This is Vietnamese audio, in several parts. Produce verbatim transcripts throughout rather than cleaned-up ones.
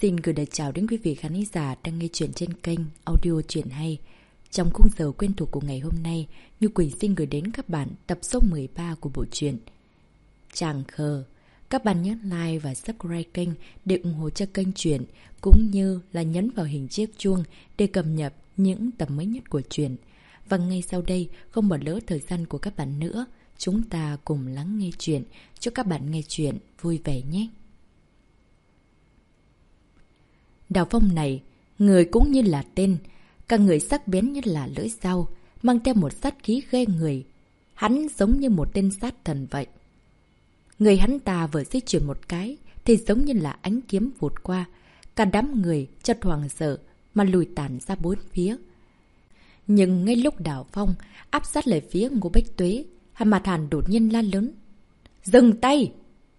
Xin gửi lời chào đến quý vị khán giả đang nghe chuyện trên kênh Audio Chuyện Hay. Trong khung giờ quen thuộc của ngày hôm nay, Như Quỳnh xin gửi đến các bạn tập số mười ba của bộ truyện Chàng Khờ. Các bạn nhớ like và subscribe kênh để ủng hộ cho kênh truyện, cũng như là nhấn vào hình chiếc chuông để cập nhật những tập mới nhất của truyện. Và ngay sau đây, không bỏ lỡ thời gian của các bạn nữa, chúng ta cùng lắng nghe truyện. Chúc các bạn nghe truyện vui vẻ nhé! Đào Phong này, người cũng như là tên, cả người sắc bén như là lưỡi dao, mang theo một sát khí ghê người. Hắn giống như một tên sát thần vậy. Người hắn ta vừa di chuyển một cái, thì giống như là ánh kiếm vụt qua. Cả đám người chợt hoảng sợ mà lùi tản ra bốn phía. Nhưng ngay lúc Đào Phong áp sát lại phía Ngô Bách Tuế, Hà Mạt Hàn đột nhiên la lớn: "Dừng tay!"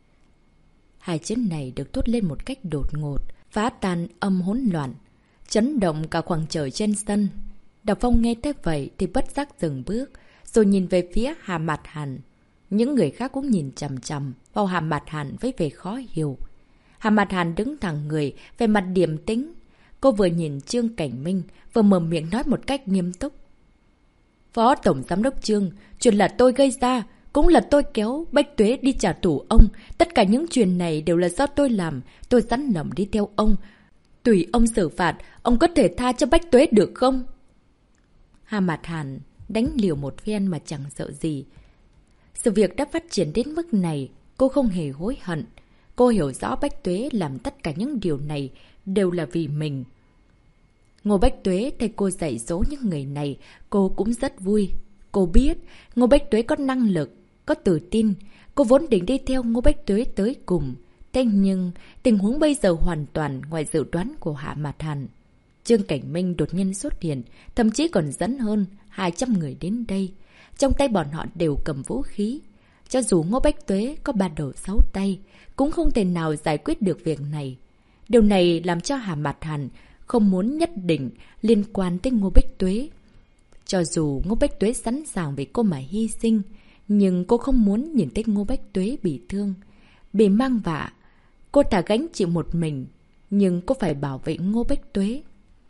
Hai chữ này được thốt lên một cách đột ngột, phá tan âm hỗn loạn, chấn động cả khoảng trời trên sân. Đào Phong nghe thế vậy thì bất giác dừng bước, rồi nhìn về phía Hà Mạt Hàn. Những người khác cũng nhìn chằm chằm vào Hà Mạt Hàn với vẻ khó hiểu. Hà Mạt Hàn đứng thẳng người, về mặt điềm tĩnh. Cô vừa nhìn Trương Cảnh Minh, vừa mở miệng nói một cách nghiêm túc: "Phó Tổng Giám đốc Trương, chuyện là tôi gây ra, cũng là tôi kéo Bách Tuế đi trả thù ông. Tất cả những chuyện này đều là do tôi làm. Tôi sẵn lòng đi theo ông. Tùy ông xử phạt, ông có thể tha cho Bách Tuế được không?" Hà Mạt Hàn đánh liều một phen mà chẳng sợ gì. Sự việc đã phát triển đến mức này, cô không hề hối hận. Cô hiểu rõ Bách Tuế làm tất cả những điều này đều là vì mình. Ngô Bách Tuế thay cô dạy dỗ những người này, cô cũng rất vui. Cô biết Ngô Bách Tuế có năng lực, có tự tin. Cô vốn định đi theo Ngô Bách Tuế tới cùng. Thế nhưng tình huống bây giờ hoàn toàn ngoài dự đoán của Hạ Mạt Hàn. Trương Cảnh Minh đột nhiên xuất hiện, thậm chí còn dẫn hơn hai trăm người đến đây. Trong tay bọn họ đều cầm vũ khí. Cho dù Ngô Bách Tuế có ba đầu sáu tay, cũng không thể nào giải quyết được việc này. Điều này làm cho Hạ Mạt Hàn không muốn nhất định liên quan tới Ngô Bách Tuế. Cho dù Ngô Bách Tuế sẵn sàng vì cô mà hy sinh, nhưng cô không muốn nhìn thấy Ngô Bách Tuế bị thương, bị mang vạ. Cô thà gánh chịu một mình, nhưng cô phải bảo vệ Ngô Bách Tuế.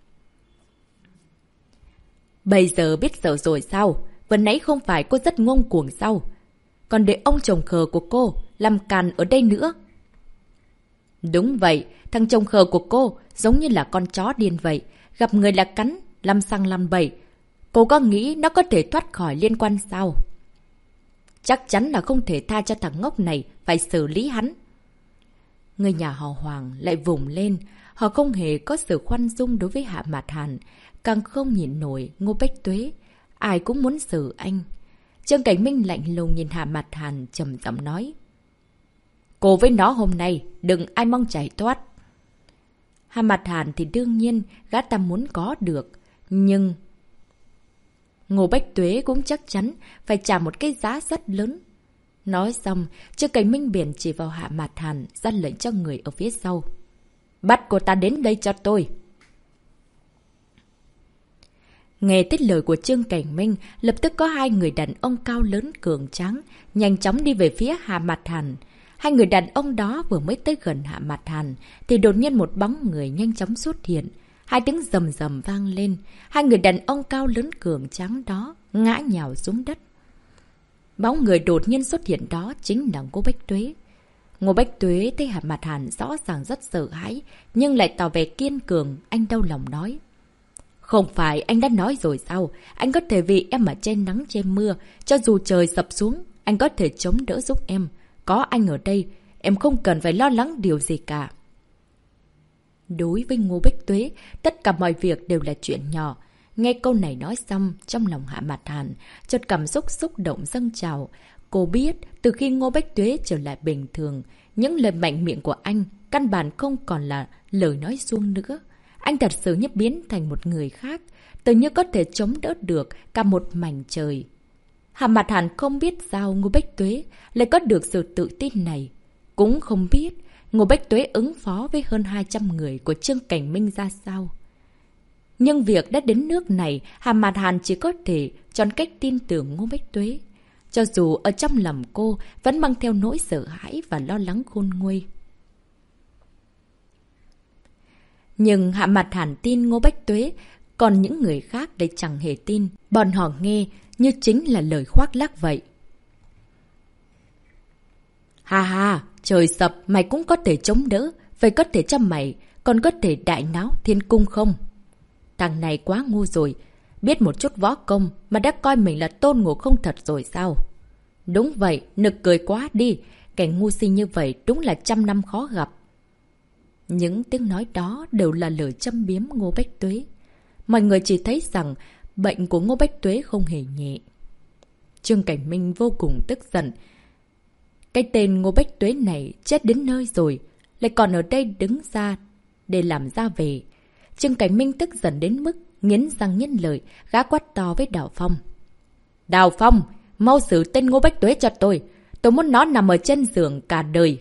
Bây giờ biết sợ rồi sao? Vừa nãy không phải cô rất ngông cuồng sao? Còn để ông chồng khờ của cô làm càn ở đây nữa. Đúng vậy, thằng chồng khờ của cô giống như là con chó điên vậy. Gặp người là cắn, lăm xăng lăm bẩy. Cô có nghĩ nó có thể thoát khỏi liên quan sao? Chắc chắn là không thể tha cho thằng ngốc này, phải xử lý hắn. Người nhà họ Hoàng lại vùng lên. Họ không hề có sự khoan dung đối với Hạ Mạt Hàn, càng không nhìn nổi Ngô Bách Tuế. Ai cũng muốn xử anh. Trương Cảnh Minh lạnh lùng nhìn Hạ Mạt Hàn trầm giọng nói: "Cô với nó hôm nay đừng ai mong chạy thoát." Hạ Mạt Hàn thì đương nhiên gã ta muốn có được, nhưng Ngô Bách Tuế cũng chắc chắn phải trả một cái giá rất lớn. Nói xong, Trương Cảnh Minh biển chỉ vào Hạ Mạt Hàn, ra lệnh cho người ở phía sau: "Bắt cô ta đến đây cho tôi." Nghe tiết lời của Trương Cảnh Minh, lập tức có hai người đàn ông cao lớn cường tráng nhanh chóng đi về phía Hạ Mạt Hàn. Hai người đàn ông đó vừa mới tới gần Hạ Mạt Hàn thì đột nhiên một bóng người nhanh chóng xuất hiện. Hai tiếng rầm rầm vang lên, hai người đàn ông cao lớn cường tráng đó ngã nhào xuống đất. Bóng người đột nhiên xuất hiện đó chính là Ngô Bách Tuế. Ngô Bách Tuế thấy Hạ Mạt Hàn rõ ràng rất sợ hãi, nhưng lại tỏ vẻ kiên cường. Anh đau lòng nói: "Không phải anh đã nói rồi sao? Anh có thể vì em mà che nắng che mưa, cho dù trời sập xuống, anh có thể chống đỡ giúp em. Có anh ở đây, em không cần phải lo lắng điều gì cả." Đối với Ngô Bách Tuế, tất cả mọi việc đều là chuyện nhỏ. Nghe câu này nói xong, trong lòng Hạ Mạt Hàn chợt cảm xúc xúc động dâng trào. Cô biết, từ khi Ngô Bách Tuế trở lại bình thường, những lời mạnh miệng của anh căn bản không còn là lời nói suông nữa. Anh thật sự như biến thành một người khác, tự như có thể chống đỡ được cả một mảnh trời. Hạ Mạt Hàn không biết sao Ngô Bách Tuế lại có được sự tự tin này. Cũng không biết Ngô Bách Tuế ứng phó với hơn hai trăm người của Trương Cảnh Minh ra sao. Nhưng việc đã đến nước này, Hạ Mạt Hàn chỉ có thể chọn cách tin tưởng Ngô Bách Tuế. Cho dù ở trong lòng cô vẫn mang theo nỗi sợ hãi và lo lắng khôn nguôi. Nhưng Hạ Mặt Hàn tin Ngô Bách Tuế, còn những người khác lại chẳng hề tin. Bọn họ nghe như chính là lời khoác lác vậy. Ha ha, trời sập mày cũng có thể chống đỡ, vậy có thể cho mày, còn có thể đại náo thiên cung không? Thằng này quá ngu rồi, biết một chút võ công mà đã coi mình là Tôn Ngộ Không thật rồi sao? Đúng vậy, nực cười quá đi, kẻ ngu si như vậy đúng là trăm năm khó gặp. Những tiếng nói đó đều là lời châm biếm Ngô Bách Tuế. Mọi người chỉ thấy rằng bệnh của Ngô Bách Tuế không hề nhẹ. Trương Cảnh Minh vô cùng tức giận. Cái tên Ngô Bách Tuế này chết đến nơi rồi, lại còn ở đây đứng ra để làm ra về. Trương Cảnh Minh tức giận đến mức nghiến răng nghiến lợi, gã quát to với Đào Phong. Đào Phong, mau xử tên Ngô Bách Tuế cho tôi. Tôi muốn nó nằm ở trên giường cả đời.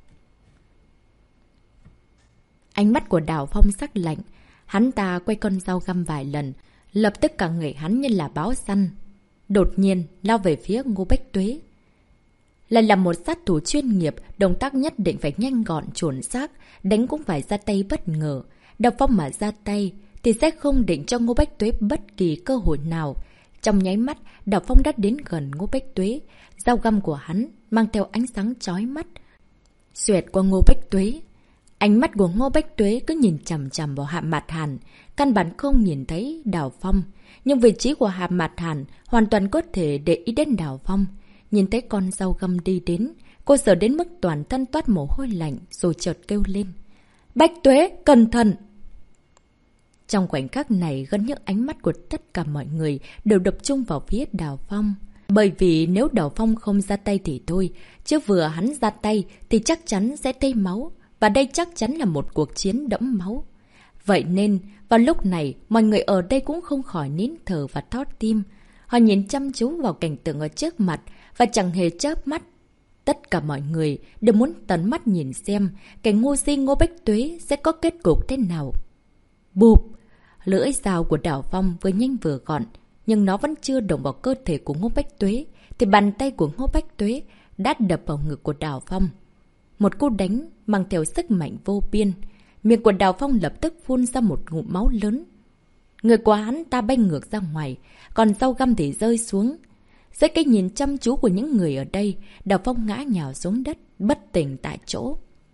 Ánh mắt của Đào Phong sắc lạnh. Hắn ta quay con dao găm vài lần, lập tức cả người hắn như là báo săn. Đột nhiên lao về phía Ngô Bách Tuế. Lại là một sát thủ chuyên nghiệp, động tác nhất định phải nhanh gọn chuẩn xác, đánh cũng phải ra tay bất ngờ. Đào Phong mà ra tay thì sẽ không định cho Ngô Bách Tuế bất kỳ cơ hội nào. Trong nháy mắt, Đào Phong đã đến gần Ngô Bách Tuế. Dao găm của hắn mang theo ánh sáng chói mắt, xuyệt qua Ngô Bách Tuế. Ánh mắt của Ngô Bách Tuế cứ nhìn chằm chằm vào Hạ Mạt Hàn, căn bản không nhìn thấy Đào Phong. Nhưng vị trí của Hạ Mạt Hàn hoàn toàn có thể để ý đến Đào Phong. Nhìn thấy con dao găm đi đến, cô sợ đến mức toàn thân toát mồ hôi lạnh rồi chợt kêu lên. Bách Tuế, cẩn thận! Trong khoảnh khắc này, gần như ánh mắt của tất cả mọi người đều tập trung vào phía Đào Phong. Bởi vì nếu Đào Phong không ra tay thì thôi, chứ vừa hắn ra tay thì chắc chắn sẽ tê máu. Và đây chắc chắn là một cuộc chiến đẫm máu. Vậy nên, vào lúc này, mọi người ở đây cũng không khỏi nín thở và thót tim. Họ nhìn chăm chú vào cảnh tượng ở trước mặt và chẳng hề chớp mắt. Tất cả mọi người đều muốn tận mắt nhìn xem cái ngu si Ngô Bách Tuế sẽ có kết cục thế nào. Bụp! Lưỡi dao của Đào Phong vừa nhanh vừa gọn, nhưng nó vẫn chưa động vào cơ thể của Ngô Bách Tuế, thì bàn tay của Ngô Bách Tuế đã đập vào ngực của Đào Phong. Một cú đánh mang theo sức mạnh vô biên. Miệng của Đào Phong lập tức phun ra một ngụm máu lớn. Người của hắn ta bay ngược ra ngoài, còn dao găm thì rơi xuống. Dưới cái nhìn chăm chú của những người ở đây, Đào Phong ngã nhào xuống đất, bất tỉnh tại chỗ.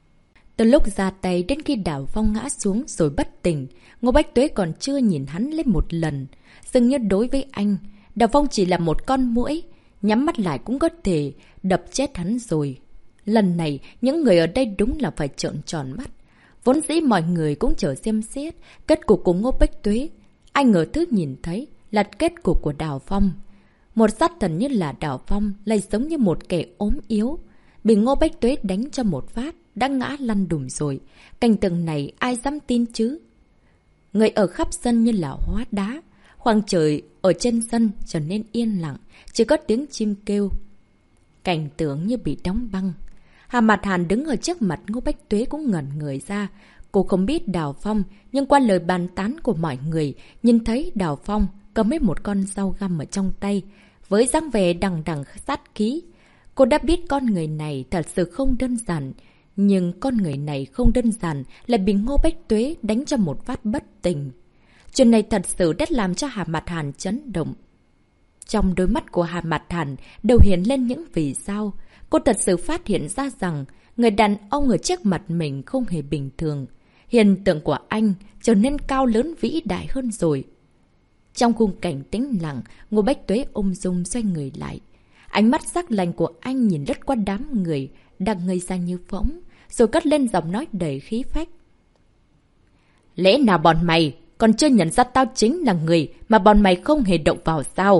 Từ lúc ra tay đến khi Đào Phong ngã xuống rồi bất tỉnh, Ngô Bách Tuế còn chưa nhìn hắn lên một lần. Dường như đối với anh, Đào Phong chỉ là một con muỗi, nhắm mắt lại cũng có thể đập chết hắn rồi. Lần này, những người ở đây đúng là phải trợn tròn mắt. Vốn dĩ mọi người cũng chờ xem xét kết cục của Ngô Bách Tuế. Ai ngờ thứ nhìn thấy là kết cục của Đào Phong. Một sát thần như là Đào Phong lại giống như một kẻ ốm yếu. Bị Ngô Bách Tuế đánh cho một phát, đã ngã lăn đùng rồi. Cảnh tượng này ai dám tin chứ? Người ở khắp sân như là hóa đá. Khoảng trời ở trên sân trở nên yên lặng, chỉ có tiếng chim kêu. Cảnh tượng như bị đóng băng. Hạ Mạt Hàn đứng ở trước mặt Ngô Bách Tuế cũng ngẩn người ra. Cô không biết Đào Phong, nhưng qua lời bàn tán của mọi người, nhìn thấy Đào Phong cầm lấy một con dao găm ở trong tay, với dáng vẻ đằng đằng sát khí. Cô đã biết con người này thật sự không đơn giản, nhưng con người này không đơn giản lại bị Ngô Bách Tuế đánh cho một phát bất tỉnh. Chuyện này thật sự đã làm cho Hạ Mạt Hàn chấn động. Trong đôi mắt của Hạ Mạt Hàn đều hiện lên những vì sao. Cô thật sự phát hiện ra rằng người đàn ông ở trước mặt mình không hề bình thường. Hiện tượng của anh trở nên cao lớn vĩ đại hơn rồi. Trong khung cảnh tĩnh lặng, Ngô Bách Tuế ung dung xoay người lại. Ánh mắt sắc lạnh của anh nhìn lướt qua đám người đang ngây ra như phỗng, rồi cất lên giọng nói đầy khí phách. Lẽ nào bọn mày còn chưa nhận ra tao chính là người mà bọn mày không hề động vào sao?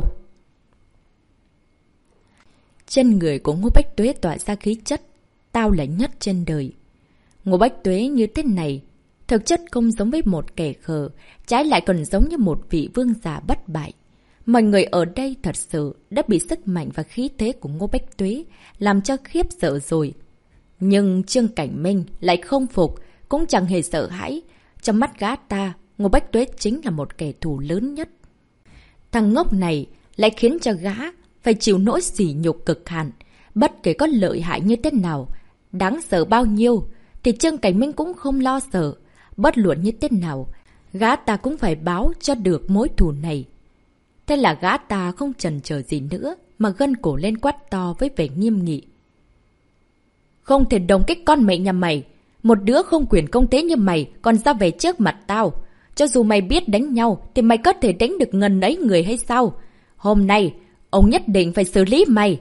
Trên người của Ngô Bách Tuế tỏa ra khí chất tao là nhất trên đời. Ngô Bách Tuế như thế này thực chất không giống với một kẻ khờ, trái lại còn giống như một vị vương giả bất bại. Mọi người ở đây thật sự đã bị sức mạnh và khí thế của Ngô Bách Tuế làm cho khiếp sợ rồi. Nhưng Trương Cảnh Minh lại không phục, cũng chẳng hề sợ hãi. Trong mắt gã ta, Ngô Bách Tuế chính là một kẻ thù lớn nhất. Thằng ngốc này lại khiến cho gã phải chịu nỗi sỉ nhục cực hạn. Bất kể có lợi hại như thế nào, đáng sợ bao nhiêu, thì Trương Cảnh Minh cũng không lo sợ. Bất luận như thế nào, gã ta cũng phải báo cho được mối thù này. Thế là gã ta không chần chờ gì nữa, mà gân cổ lên quát to với vẻ nghiêm nghị. Không thể đồng cái con mẹ nhà mày. Một đứa không quyền công tế như mày còn ra về trước mặt tao. Cho dù mày biết đánh nhau thì mày có thể đánh được ngần ấy người hay sao? Hôm nay, ông nhất định phải xử lý mày.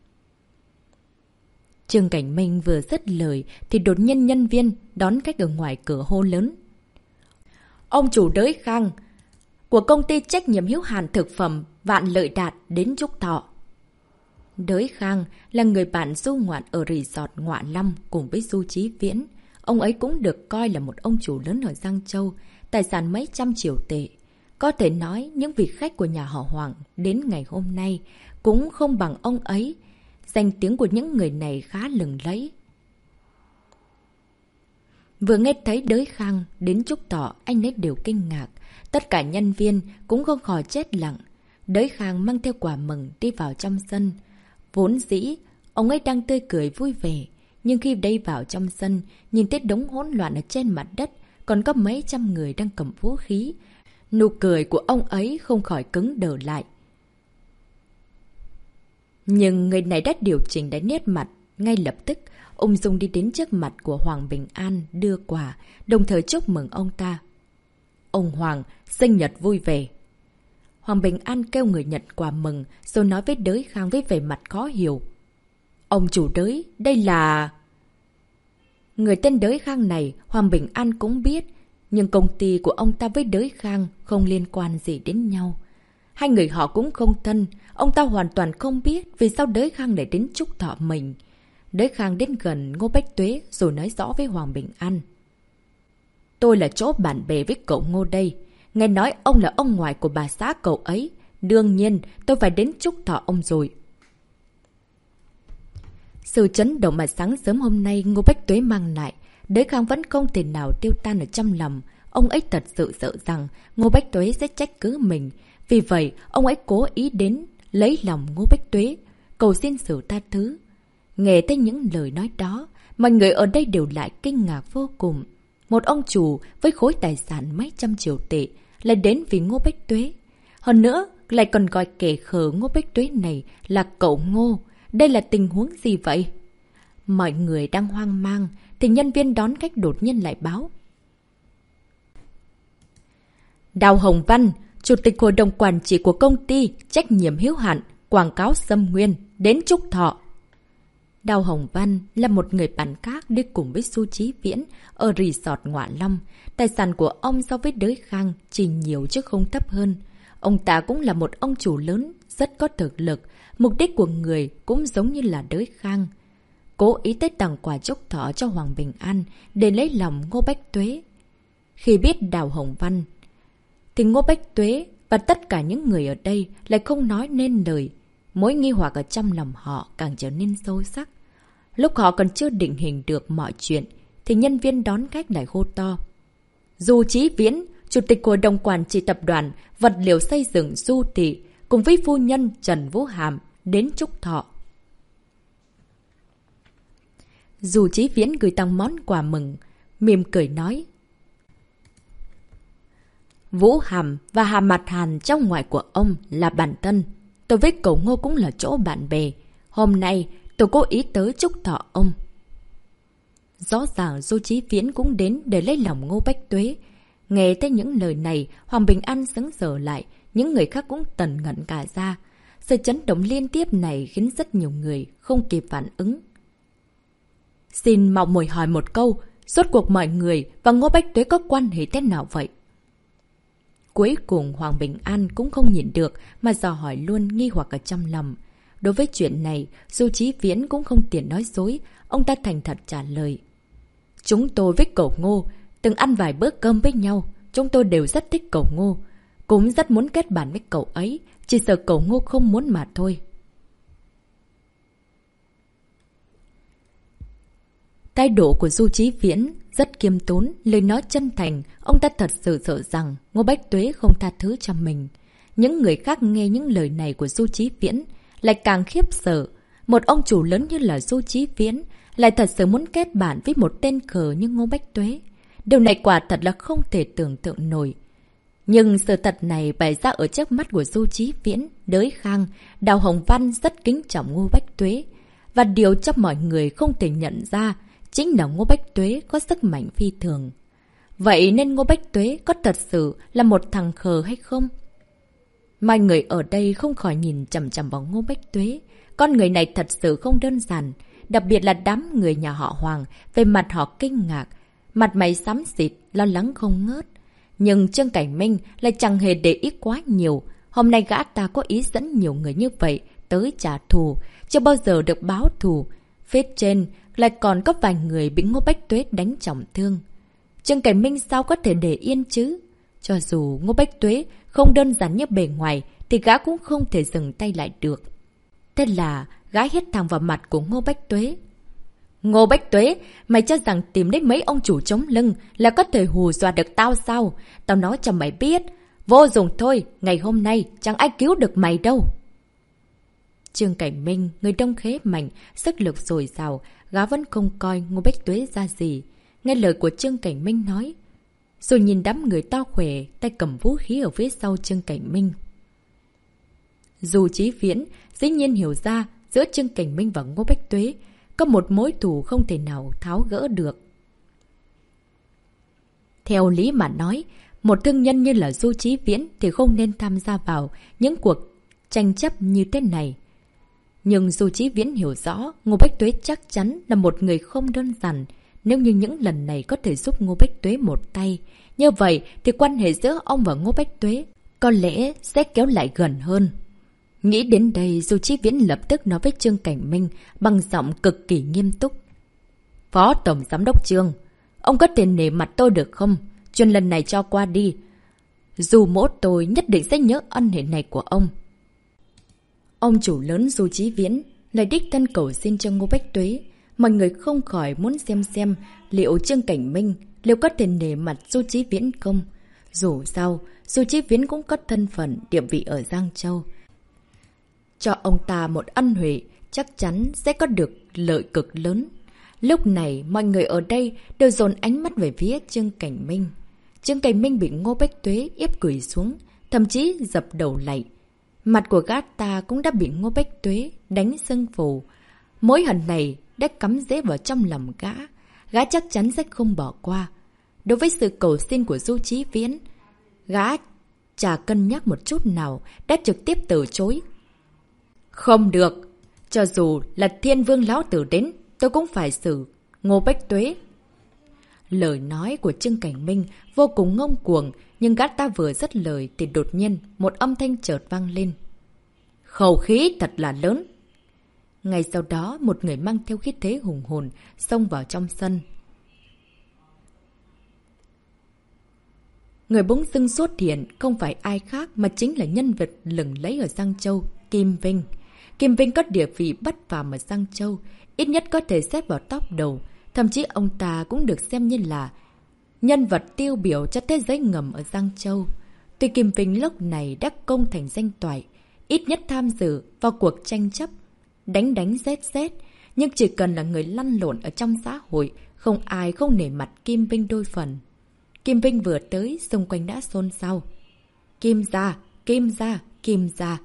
Trương Cảnh Minh vừa dứt lời thì đột nhiên nhân viên đón khách ở ngoài cửa hô lớn. Ông chủ Đới Khang của công ty trách nhiệm hữu hạn thực phẩm Vạn Lợi Đạt đến chúc thọ. Đới Khang là người bạn du ngoạn ở resort Ngọa Long cùng với Du Chí Viễn. Ông ấy cũng được coi là một ông chủ lớn ở Giang Châu, tài sản mấy trăm triệu tệ. Có thể nói những vị khách của nhà họ Hoàng đến ngày hôm nay cũng không bằng ông ấy. Danh tiếng của những người này khá lừng lẫy. Vừa nghe thấy Đới Khang đến chúc thọ, anh ấy đều kinh ngạc. Tất cả nhân viên cũng không khỏi chết lặng. Đới Khang mang theo quà mừng đi vào trong sân. Vốn dĩ, ông ấy đang tươi cười vui vẻ. Nhưng khi đi vào trong sân, nhìn thấy đống hỗn loạn ở trên mặt đất, còn có mấy trăm người đang cầm vũ khí. Nụ cười của ông ấy không khỏi cứng đờ lại. Nhưng người này đã điều chỉnh đã nét mặt. Ngay lập tức, ung dung đi đến trước mặt của Hoàng Bình An đưa quà, đồng thời chúc mừng ông ta. Ông Hoàng, sinh nhật vui vẻ. Hoàng Bình An kêu người nhận quà mừng, rồi nói với Đới Khang với vẻ mặt khó hiểu. Ông chủ Đới, đây là... Người tên Đới Khang này, Hoàng Bình An cũng biết, nhưng công ty của ông ta với Đới Khang không liên quan gì đến nhau. Hai người họ cũng không thân, ông ta hoàn toàn không biết vì sao Đới Khang lại đến chúc thọ mình. Đới Khang đến gần Ngô Bách Tuế rồi nói rõ với Hoàng Bình An. Tôi là chỗ bạn bè với cậu Ngô đây. Nghe nói ông là ông ngoại của bà xã cậu ấy. Đương nhiên tôi phải đến chúc thọ ông rồi. Sự chấn động mà sáng sớm hôm nay Ngô Bách Tuế mang lại, Đới Khang vẫn không thể nào tiêu tan ở trong lòng. Ông ấy thật sự sợ rằng Ngô Bách Tuế sẽ trách cứ mình. Vì vậy, ông ấy cố ý đến lấy lòng Ngô Bách Tuế, cầu xin sự tha thứ. Nghe thấy những lời nói đó, mọi người ở đây đều lại kinh ngạc vô cùng. Một ông chủ với khối tài sản mấy trăm triệu tệ lại đến vì Ngô Bách Tuế. Hơn nữa, lại còn gọi kẻ khờ Ngô Bách Tuế này là cậu Ngô. Đây là tình huống gì vậy? Mọi người đang hoang mang, thì nhân viên đón khách đột nhiên lại báo. Đào Hồng Văn, Chủ tịch Hội đồng Quản trị của công ty trách nhiệm hữu hạn quảng cáo Sâm Nguyên đến chúc thọ. Đào Hồng Văn là một người bạn khác đi cùng với Du Chí Viễn ở resort Ngọa Long. Tài sản của ông so với Đới Khang chỉ nhiều chứ không thấp hơn. Ông ta cũng là một ông chủ lớn, rất có thực lực. Mục đích của người cũng giống như là Đới Khang. Cố ý tới tặng quà chúc thọ cho Hoàng Bình An để lấy lòng Ngô Bách Tuế. Khi biết Đào Hồng Văn, thì Ngô Bách Tuế và tất cả những người ở đây lại không nói nên lời. Mối nghi hoặc ở trong lòng họ càng trở nên sâu sắc. Lúc họ còn chưa định hình được mọi chuyện, thì nhân viên đón khách lại hô to. Du Chí Viễn, Chủ tịch Hội đồng Quản trị Tập đoàn Vật liệu xây dựng Du Thị, cùng với phu nhân Trần Vũ Hàm đến chúc thọ. Du Chí Viễn gửi tặng món quà mừng, mỉm cười nói. Vũ Hàm và Hà Mặt Hàn trong ngoại của ông là bạn thân. Tôi với cậu Ngô cũng là chỗ bạn bè. Hôm nay tôi cố ý tới chúc thọ ông. Rõ ràng Du Chí Viễn cũng đến để lấy lòng Ngô Bách Tuế. Nghe tới những lời này, Hoàng Bình An sững sờ lại, những người khác cũng tần ngẩn cả ra. Sự chấn động liên tiếp này khiến rất nhiều người không kịp phản ứng. Xin mạo muội hỏi một câu, rốt cuộc mọi người và Ngô Bách Tuế có quan hệ thế nào vậy? Cuối cùng Hoàng Bình An cũng không nhìn được mà dò hỏi luôn nghi hoặc ở trong lòng. Đối với chuyện này, Du Chí Viễn cũng không tiện nói dối, ông ta thành thật trả lời. Chúng tôi với cậu Ngô từng ăn vài bữa cơm với nhau, chúng tôi đều rất thích cậu Ngô, cũng rất muốn kết bạn với cậu ấy, chỉ sợ cậu Ngô không muốn mà thôi. Thái độ của Du Chí Viễn rất kiêm tốn, lời nói chân thành, ông ta thật sự sợ rằng Ngô Bách Tuế không tha thứ cho mình. Những người khác nghe những lời này của Du Chí Viễn lại càng khiếp sợ. Một ông chủ lớn như là Du Chí Viễn lại thật sự muốn kết bạn với một tên khờ như Ngô Bách Tuế. Điều này quả thật là không thể tưởng tượng nổi. Nhưng sự thật này bày ra ở trước mắt của Du Chí Viễn, Đới Khang, Đào Hồng Văn rất kính trọng Ngô Bách Tuế. Và điều cho mọi người không thể nhận ra chính là Ngô Bách Tuế có sức mạnh phi thường. Vậy nên Ngô Bách Tuế có thật sự là một thằng khờ hay không? Mọi người ở đây không khỏi nhìn chằm chằm vào Ngô Bách Tuế. Con người này thật sự không đơn giản. Đặc biệt là đám người nhà họ Hoàng, về mặt họ kinh ngạc, mặt mày xám xịt, lo lắng không ngớt. Nhưng Trương Cảnh Minh lại chẳng hề để ý quá nhiều. Hôm nay gã ta có ý dẫn nhiều người như vậy tới trả thù, chưa bao giờ được báo thù. Phía trên lại còn có vài người bị Ngô Bách Tuế đánh trọng thương. Trương Cảnh Minh sao có thể để yên chứ? Cho dù Ngô Bách Tuế không đơn giản như bề ngoài, thì gã cũng không thể dừng tay lại được. Thế là gã hét thẳng vào mặt của Ngô Bách Tuế. Ngô Bách Tuế, mày cho rằng tìm đến mấy ông chủ chống lưng là có thể hù dọa được tao sao? Tao nói cho mày biết. Vô dụng thôi, ngày hôm nay chẳng ai cứu được mày đâu. Trương Cảnh Minh, người đông khế mạnh, sức lực dồi dào, gã vẫn không coi Ngô Bách Tuế ra gì. Nghe lời của Trương Cảnh Minh nói, rồi nhìn đám người to khỏe, tay cầm vũ khí ở phía sau Trương Cảnh Minh. Dù Chí Viễn dĩ nhiên hiểu ra giữa Trương Cảnh Minh và Ngô Bách Tuế có một mối thù không thể nào tháo gỡ được. Theo lý mà nói, một thương nhân như là Du Chí Viễn thì không nên tham gia vào những cuộc tranh chấp như thế này. Nhưng Du Chí Viễn hiểu rõ Ngô Bách Tuế chắc chắn là một người không đơn giản. Nếu như những lần này có thể giúp Ngô Bách Tuế một tay, như vậy thì quan hệ giữa ông và Ngô Bách Tuế có lẽ sẽ kéo lại gần hơn. Nghĩ đến đây, Du Chí Viễn lập tức nói với Trương Cảnh Minh bằng giọng cực kỳ nghiêm túc. Phó Tổng Giám đốc Trương, ông có thể nể mặt tôi được không? Chuyện lần này cho qua đi. Dù mỗi tôi nhất định sẽ nhớ ân hệ này của ông. Ông chủ lớn Du Chí Viễn lại đích thân cầu xin cho Ngô Bách Tuế. Mọi người không khỏi muốn xem xem liệu Trương Cảnh Minh liệu có thể nể mặt Du Chí Viễn không. Dù sao, Du Chí Viễn cũng có thân phận địa vị ở Giang Châu. Cho ông ta một ân huệ chắc chắn sẽ có được lợi cực lớn. Lúc này mọi người ở đây đều dồn ánh mắt về phía Trương Cảnh Minh. Trương Cảnh Minh bị Ngô Bách Tuế ép quỳ xuống, thậm chí dập đầu lạy. Mặt của gã ta cũng đã bị Ngô Bách Tuế đánh sưng phù. Mối hận này đã cắm rễ vào trong lòng gã. Gã chắc chắn sẽ không bỏ qua. Đối với sự cầu xin của Du Chí Viễn, gã chả cân nhắc một chút nào, đã trực tiếp từ chối. Không được. Cho dù là Thiên Vương Lão Tử đến, tôi cũng phải xử Ngô Bách Tuế. Lời nói của Trương Cảnh Minh vô cùng ngông cuồng, nhưng gã ta vừa dứt lời thì đột nhiên một âm thanh chợt vang lên. Khẩu khí thật là lớn. Ngay sau đó, một người mang theo khí thế hùng hồn xông vào trong sân. Người bỗng dưng xuất hiện không phải ai khác mà chính là nhân vật lừng lẫy ở Giang Châu, Kim Vinh. Kim Vinh có địa vị bất phàm ở Giang Châu, ít nhất có thể xếp vào top đầu. Thậm chí ông ta cũng được xem như là nhân vật tiêu biểu cho thế giới ngầm ở Giang Châu. Tuy Kim Vinh lúc này đã công thành danh toại, ít nhất tham dự vào cuộc tranh chấp, đánh đánh rét rét, nhưng chỉ cần là người lăn lộn ở trong xã hội, không ai không nể mặt Kim Vinh đôi phần. Kim Vinh vừa tới, xung quanh đã xôn xao. Kim gia, Kim gia, Kim gia.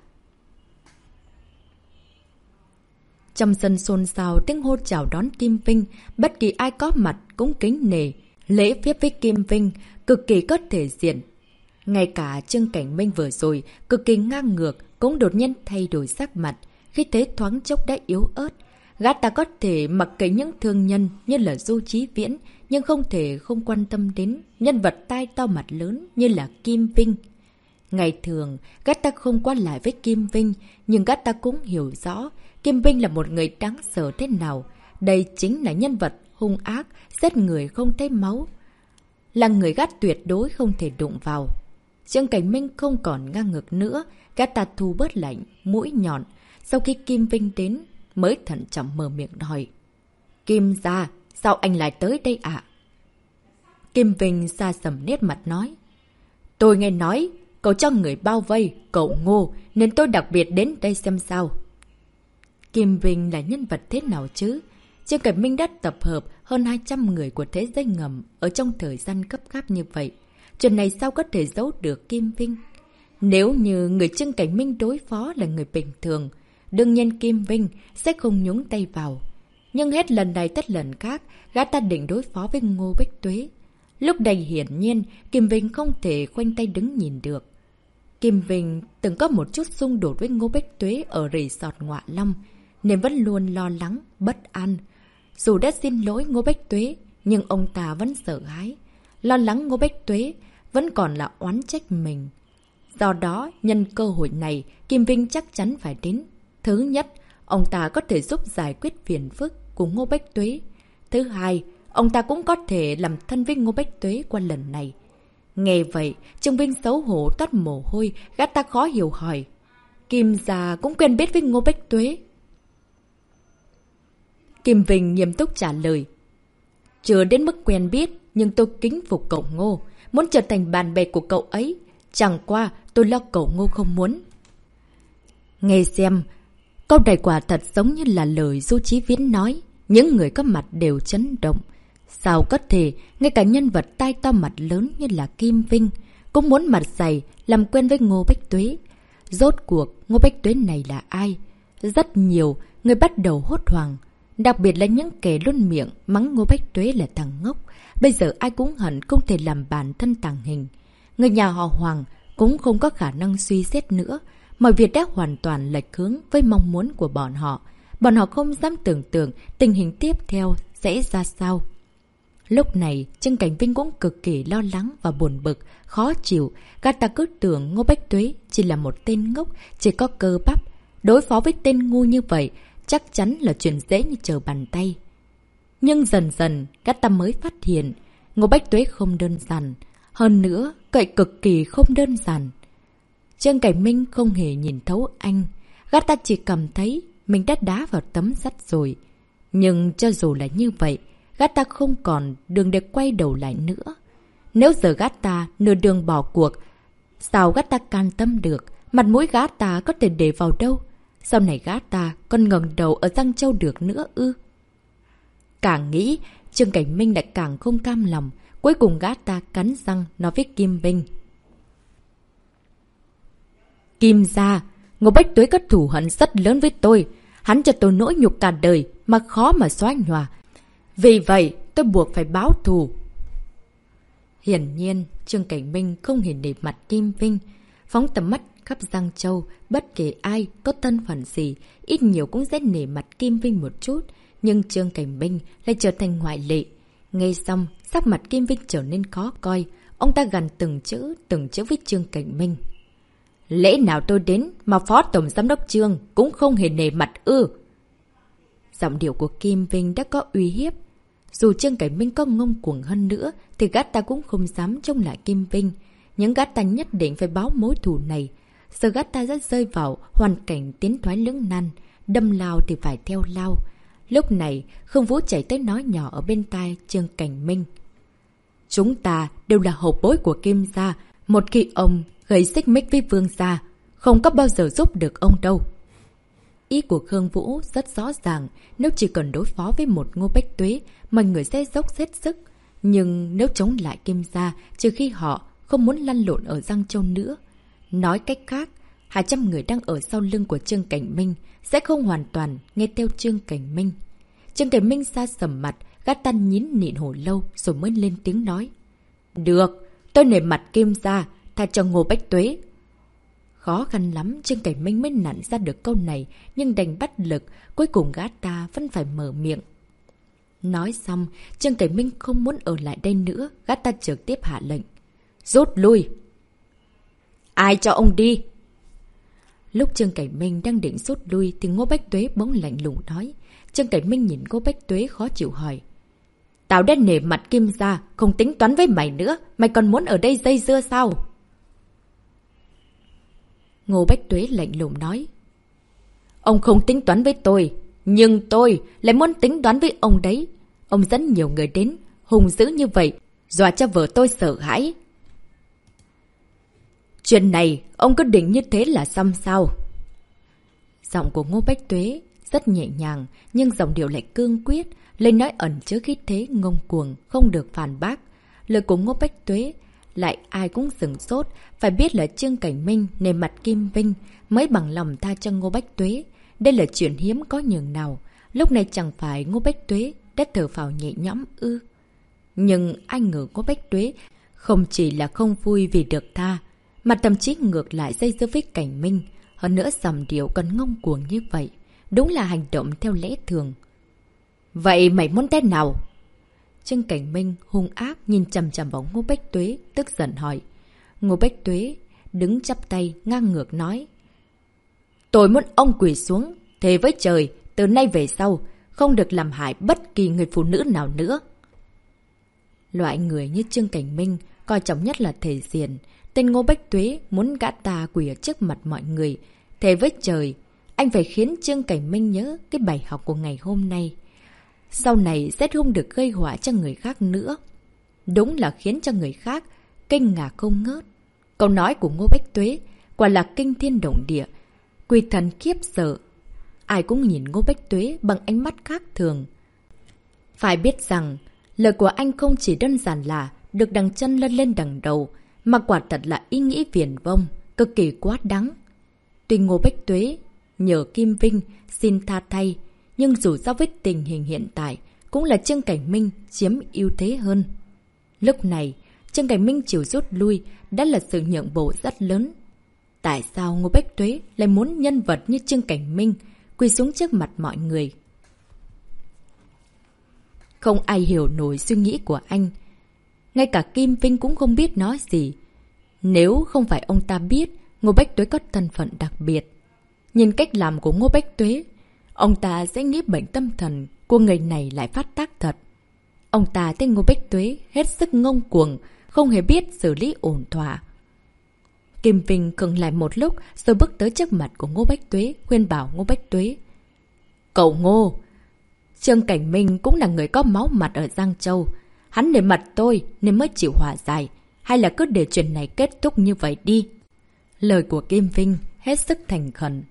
Trong sân xôn xao tiếng hô chào đón Kim Vinh, bất kỳ ai có mặt cũng kính nể, lễ phép với Kim Vinh, cực kỳ có thể diện. Ngay cả Trương Cảnh Minh vừa rồi, cực kỳ ngang ngược, cũng đột nhiên thay đổi sắc mặt, khi thế thoáng chốc đã yếu ớt. Gã ta có thể mặc kệ những thương nhân như là Du Chí Viễn, nhưng không thể không quan tâm đến nhân vật tai to mặt lớn như là Kim Vinh. Ngày thường, gã ta không qua lại với Kim Vinh, nhưng gã ta cũng hiểu rõ Kim Vinh là một người đáng sợ thế nào. Đây chính là nhân vật hung ác, giết người không thấy máu. Là người gã tuyệt đối không thể đụng vào. Trương Cảnh Minh không còn ngang ngược nữa, gã ta thu bớt lạnh, mũi nhọn. Sau khi Kim Vinh đến, mới thận trọng mở miệng hỏi. Kim gia, sao anh lại tới đây ạ? Kim Vinh xa sầm nét mặt nói. Tôi nghe nói, cậu cho người bao vây, cậu Ngô, nên tôi đặc biệt đến đây xem sao. Kim Vinh là nhân vật thế nào chứ? Trương Cảnh Minh đã tập hợp hơn hai trăm người của thế giới ngầm ở trong thời gian gấp gáp như vậy. Chuyện này sao có thể giấu được Kim Vinh? Nếu như người Trương Cảnh Minh đối phó là người bình thường, đương nhiên Kim Vinh sẽ không nhúng tay vào. Nhưng hết lần này tất lần khác, gã ta định đối phó với Ngô Bách Tuế. Lúc này hiển nhiên, Kim Vinh không thể khoanh tay đứng nhìn được. Kim Vinh từng có một chút xung đột với Ngô Bách Tuế ở resort Ngọa Long, nên vẫn luôn lo lắng, bất an. Dù đã xin lỗi Ngô Bách Tuế, nhưng ông ta vẫn sợ hãi. Lo lắng Ngô Bách Tuế vẫn còn là oán trách mình. Do đó, nhân cơ hội này, Kim Vinh chắc chắn phải đến. Thứ nhất, ông ta có thể giúp giải quyết phiền phức của Ngô Bách Tuế. Thứ hai, ông ta cũng có thể làm thân với Ngô Bách Tuế qua lần này. Nghe vậy, Trương Vinh xấu hổ toát mồ hôi, gã ta khó hiểu hỏi. Kim gia cũng quen biết với Ngô Bách Tuế. Kim Vinh nghiêm túc trả lời. Chưa đến mức quen biết, nhưng tôi kính phục cậu Ngô, muốn trở thành bạn bè của cậu ấy. Chẳng qua, tôi lo cậu Ngô không muốn. Nghe xem, câu này quả thật giống như là lời Du Chí Viễn nói. Những người có mặt đều chấn động. Sao có thể, ngay cả nhân vật tai to mặt lớn như là Kim Vinh cũng muốn mặt dày làm quen với Ngô Bách Tuế. Rốt cuộc, Ngô Bách Tuế này là ai? Rất nhiều người bắt đầu hốt hoảng. Đặc biệt là những kẻ luôn miệng mắng Ngô Bách Tuế là thằng ngốc. Bây giờ ai cũng hận không thể làm bản thân tàng hình. Người nhà họ Hoàng cũng không có khả năng suy xét nữa. Mọi việc đã hoàn toàn lệch hướng với mong muốn của bọn họ. Bọn họ không dám tưởng tượng tình hình tiếp theo sẽ ra sao. Lúc này, Trương Cảnh Vinh cũng cực kỳ lo lắng và buồn bực, khó chịu. Gã ta cứ tưởng Ngô Bách Tuế chỉ là một tên ngốc, chỉ có cơ bắp. Đối phó với tên ngu như vậy, chắc chắn là chuyện dễ như trở bàn tay. Nhưng dần dần, gã ta mới phát hiện, Ngô Bách Tuế không đơn giản. Hơn nữa, cậy cực kỳ không đơn giản. Trương Cảnh Minh không hề nhìn thấu anh. Gã ta chỉ cảm thấy mình đã đá vào tấm sắt rồi. Nhưng cho dù là như vậy, gã ta không còn đường để quay đầu lại nữa. Nếu giờ gã ta nửa đường bỏ cuộc, sao gã ta can tâm được? Mặt mũi gã ta có thể để vào đâu? Sau này gã ta còn ngẩng đầu ở Giang Châu được nữa ư? Càng nghĩ, Trương Cảnh Minh lại càng không cam lòng. Cuối cùng gã ta cắn răng nói với Kim Vinh. Kim gia, Ngô Bách Tuế có thù hận rất lớn với tôi. Hắn cho tôi nỗi nhục cả đời mà khó mà xóa nhòa. Vì vậy, tôi buộc phải báo thù. Hiển nhiên, Trương Cảnh Minh không hề nể mặt Kim Vinh. Phóng tầm mắt khắp Giang Châu, bất kể ai có thân phận gì, ít nhiều cũng sẽ nể mặt Kim Vinh một chút. Nhưng Trương Cảnh Minh lại trở thành ngoại lệ. Nghe xong, sắc mặt Kim Vinh trở nên khó coi. Ông ta gằn từng chữ, từng chữ với Trương Cảnh Minh. Lẽ nào tôi đến mà Phó Tổng Giám đốc Trương cũng không hề nể mặt ư? Giọng điệu của Kim Vinh đã có uy hiếp. Dù Trương Cảnh Minh có ngông cuồng hơn nữa thì gã ta cũng không dám chống lại Kim Vinh. Nhưng gã ta nhất định phải báo mối thù này. Giờ gã ta rất rơi vào hoàn cảnh tiến thoái lưỡng nan. Đâm lao thì phải theo lao. Lúc này, Khương Vũ chạy tới nói nhỏ ở bên tai Trương Cảnh Minh. Chúng ta đều là hậu bối của Kim gia. Một khi ông gây xích mích với Vương gia, không có bao giờ giúp được ông đâu. Ý của Khương Vũ rất rõ ràng. Nếu chỉ cần đối phó với một Ngô Bách Tuế, mọi người sẽ dốc hết sức. Nhưng nếu chống lại Kim gia, trừ khi họ không muốn lăn lộn ở Giang Châu nữa. Nói cách khác, hai trăm người đang ở sau lưng của Trương Cảnh Minh sẽ không hoàn toàn nghe theo Trương Cảnh Minh. Trương Cảnh Minh xa sầm mặt, gã ta nhín nhịn hồi lâu rồi mới lên tiếng nói. Được, tôi nể mặt Kim gia, tha cho Ngô Bách Tuế. Khó khăn lắm Trương Cảnh Minh mới nặn ra được câu này, nhưng đành bắt lực, cuối cùng gã ta vẫn phải mở miệng. Nói xong, Trương Cảnh Minh không muốn ở lại đây nữa, gã ta trực tiếp hạ lệnh. Rút lui! Ai cho ông đi? Lúc Trương Cảnh Minh đang định rút lui thì Ngô Bách Tuế bỗng lạnh lùng nói. Trương Cảnh Minh nhìn Ngô Bách Tuế khó chịu hỏi. Tao đã nể mặt Kim gia, không tính toán với mày nữa, mày còn muốn ở đây dây dưa sao? Ngô Bách Tuế lạnh lùng nói. Ông không tính toán với tôi, nhưng tôi lại muốn tính toán với ông đấy. Ông dẫn nhiều người đến, hùng dữ như vậy, dọa cho vợ tôi sợ hãi. Chuyện này, ông cứ định như thế là xong sao? Giọng của Ngô Bách Tuế rất nhẹ nhàng, nhưng giọng điệu lại cương quyết, lời nói ẩn chứa khí thế ngông cuồng, không được phản bác. Lời của Ngô Bách Tuế lại ai cũng sửng sốt, phải biết là Trương Cảnh Minh nề mặt Kim Vinh mới bằng lòng tha cho Ngô Bách Tuế. Đây là chuyện hiếm có nhường nào. Lúc này chẳng phải Ngô Bách Tuế đã thở phào nhẹ nhõm ư? Nhưng anh ngờ Ngô Bách Tuế không chỉ là không vui vì được tha, mà thậm chí ngược lại dây dưa với Cảnh Minh. Hơn nữa giọng điệu còn ngông cuồng như vậy, đúng là hành động theo lẽ thường. Vậy mày muốn thế nào? Trương Cảnh Minh hung ác nhìn chằm chằm vào Ngô Bách Tuế, tức giận hỏi. Ngô Bách Tuế đứng chắp tay ngang ngược nói. Tôi muốn ông quỳ xuống, thề với trời, từ nay về sau, không được làm hại bất kỳ người phụ nữ nào nữa. Loại người như Trương Cảnh Minh coi trọng nhất là thể diện. Tên Ngô Bách Tuế muốn gã ta quỳ ở trước mặt mọi người. Thề với trời, anh phải khiến Trương Cảnh Minh nhớ cái bài học của ngày hôm nay. Sau này sẽ không được gây họa cho người khác nữa. Đúng là khiến cho người khác kinh ngạc không ngớt. Câu nói của Ngô Bách Tuế quả là kinh thiên động địa, quỷ thần khiếp sợ. Ai cũng nhìn Ngô Bách Tuế bằng ánh mắt khác thường. Phải biết rằng, lời của anh không chỉ đơn giản là được đằng chân lân lên đằng đầu, mà quả thật là ý nghĩ viển vông, cực kỳ quá đáng. Tuy Ngô Bách Tuế nhờ Kim Vinh xin tha thay, nhưng dù sao với tình hình hiện tại, cũng là Trương Cảnh Minh chiếm ưu thế hơn. Lúc này, Trương Cảnh Minh chịu rút lui đã là sự nhượng bộ rất lớn. Tại sao Ngô Bách Tuế lại muốn nhân vật như Trương Cảnh Minh quỳ xuống trước mặt mọi người? Không ai hiểu nổi suy nghĩ của anh. Ngay cả Kim Vinh cũng không biết nói gì. Nếu không phải ông ta biết Ngô Bách Tuế có thân phận đặc biệt, nhìn cách làm của Ngô Bách Tuế, ông ta sẽ nghĩ bệnh tâm thần của người này lại phát tác thật. Ông ta thấy Ngô Bách Tuế hết sức ngông cuồng, không hề biết xử lý ổn thỏa. Kim Vinh khựng lại một lúc rồi bước tới trước mặt của Ngô Bách Tuế, khuyên bảo Ngô Bách Tuế. Cậu Ngô, Trương Cảnh Minh cũng là người có máu mặt ở Giang Châu. Hắn nể mặt tôi nên mới chịu hòa giải, hay là cứ để chuyện này kết thúc như vậy đi. Lời của Kim Vinh hết sức thành khẩn,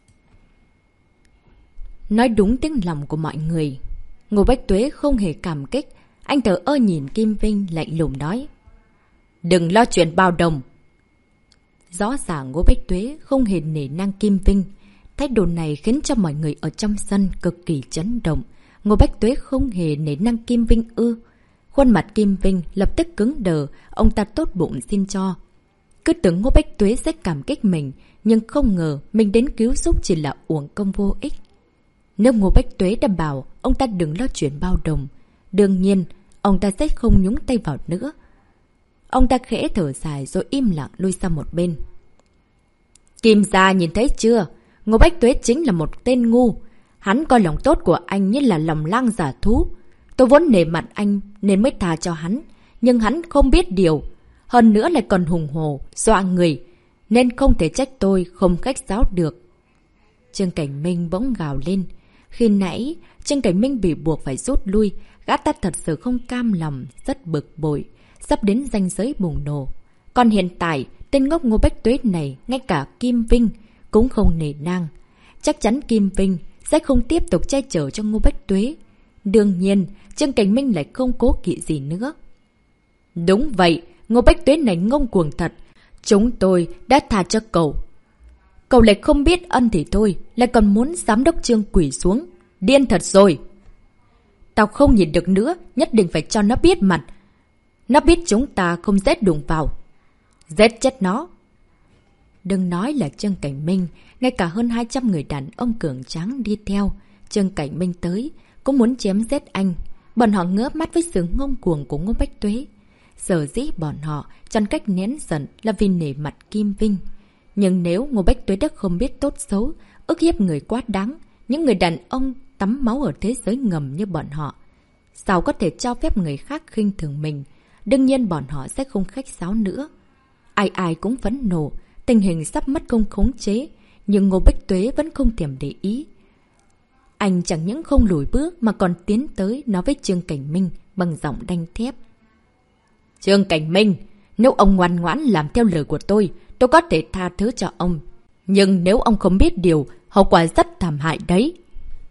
nói đúng tiếng lòng của mọi người. Ngô Bách Tuế không hề cảm kích, anh thờ ơ nhìn Kim Vinh lạnh lùng nói. Đừng lo chuyện bao đồng. Rõ ràng Ngô Bách Tuế không hề nể nang Kim Vinh. Thái độ này khiến cho mọi người ở trong sân cực kỳ chấn động. Ngô Bách Tuế không hề nể nang Kim Vinh ư? Khuôn mặt Kim Vinh lập tức cứng đờ, ông ta tốt bụng xin cho. Cứ tưởng Ngô Bách Tuế sẽ cảm kích mình, nhưng không ngờ mình đến cứu giúp chỉ là uổng công vô ích. Nếu Ngô Bách Tuế đã bảo ông ta đừng lo chuyện bao đồng, đương nhiên ông ta sẽ không nhúng tay vào nữa. Ông ta khẽ thở dài rồi im lặng lui sang một bên. Kim gia nhìn thấy chưa? Ngô Bách Tuế chính là một tên ngu. Hắn coi lòng tốt của anh như là lòng lang giả thú. Tôi vốn nể mặt anh nên mới tha cho hắn, nhưng hắn không biết điều. Hơn nữa lại còn hùng hồ, dọa người, nên không thể trách tôi không khách sáo được. Trương Cảnh Minh bỗng gào lên. Khi nãy, Trương Cảnh Minh bị buộc phải rút lui, gã ta thật sự không cam lòng, rất bực bội, sắp đến ranh giới bùng nổ. Còn hiện tại, tên ngốc Ngô Bách Tuế này, ngay cả Kim Vinh cũng không nể nang. Chắc chắn Kim Vinh sẽ không tiếp tục che chở cho Ngô Bách Tuế. Đương nhiên, Trương Cảnh Minh lại không cố kỵ gì nữa. Đúng vậy, Ngô Bách Tuế này ngông cuồng thật. Chúng tôi đã tha cho cậu. Cậu lại không biết ân thì thôi, lại còn muốn giám đốc Trương quỳ xuống. Điên thật rồi. Tao không nhìn được nữa, nhất định phải cho nó biết mặt. Nó biết chúng ta không dễ đụng vào. Giết chết nó. Đừng nói là Trương Cảnh Minh, ngay cả hơn hai trăm người đàn ông cường tráng đi theo. Trương Cảnh Minh tới, cũng muốn chém giết anh. Bọn họ ngỡ mắt với sự ngông cuồng của Ngô Bách Tuế. Giờ dĩ bọn họ chọn cách nén giận là vì nể mặt Kim Vinh. Nhưng nếu Ngô Bách Tuế đã không biết tốt xấu, ức hiếp người quá đáng, những người đàn ông tắm máu ở thế giới ngầm như bọn họ, sao có thể cho phép người khác khinh thường mình? Đương nhiên bọn họ sẽ không khách sáo nữa. Ai ai cũng phẫn nộ, tình hình sắp mất công khống chế, nhưng Ngô Bách Tuế vẫn không thèm để ý. Anh chẳng những không lùi bước mà còn tiến tới nói với Trương Cảnh Minh bằng giọng đanh thép. Trương Cảnh Minh, nếu ông ngoan ngoãn làm theo lời của tôi, tôi có thể tha thứ cho ông. Nhưng nếu ông không biết điều, hậu quả rất thảm hại đấy.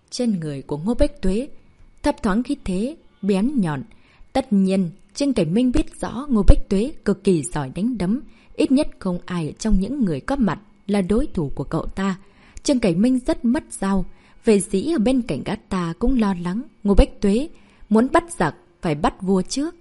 trên người của Ngô Bách Tuế, thấp thoáng khí thế, bén nhọn. Tất nhiên, Trương Cảnh Minh biết rõ Ngô Bách Tuế cực kỳ giỏi đánh đấm, ít nhất không ai trong những người có mặt là đối thủ của cậu ta. Trương Cảnh Minh rất mất dao, về dĩ ở bên cạnh gã ta cũng lo lắng Ngô Bách Tuế muốn bắt giặc phải bắt vua trước.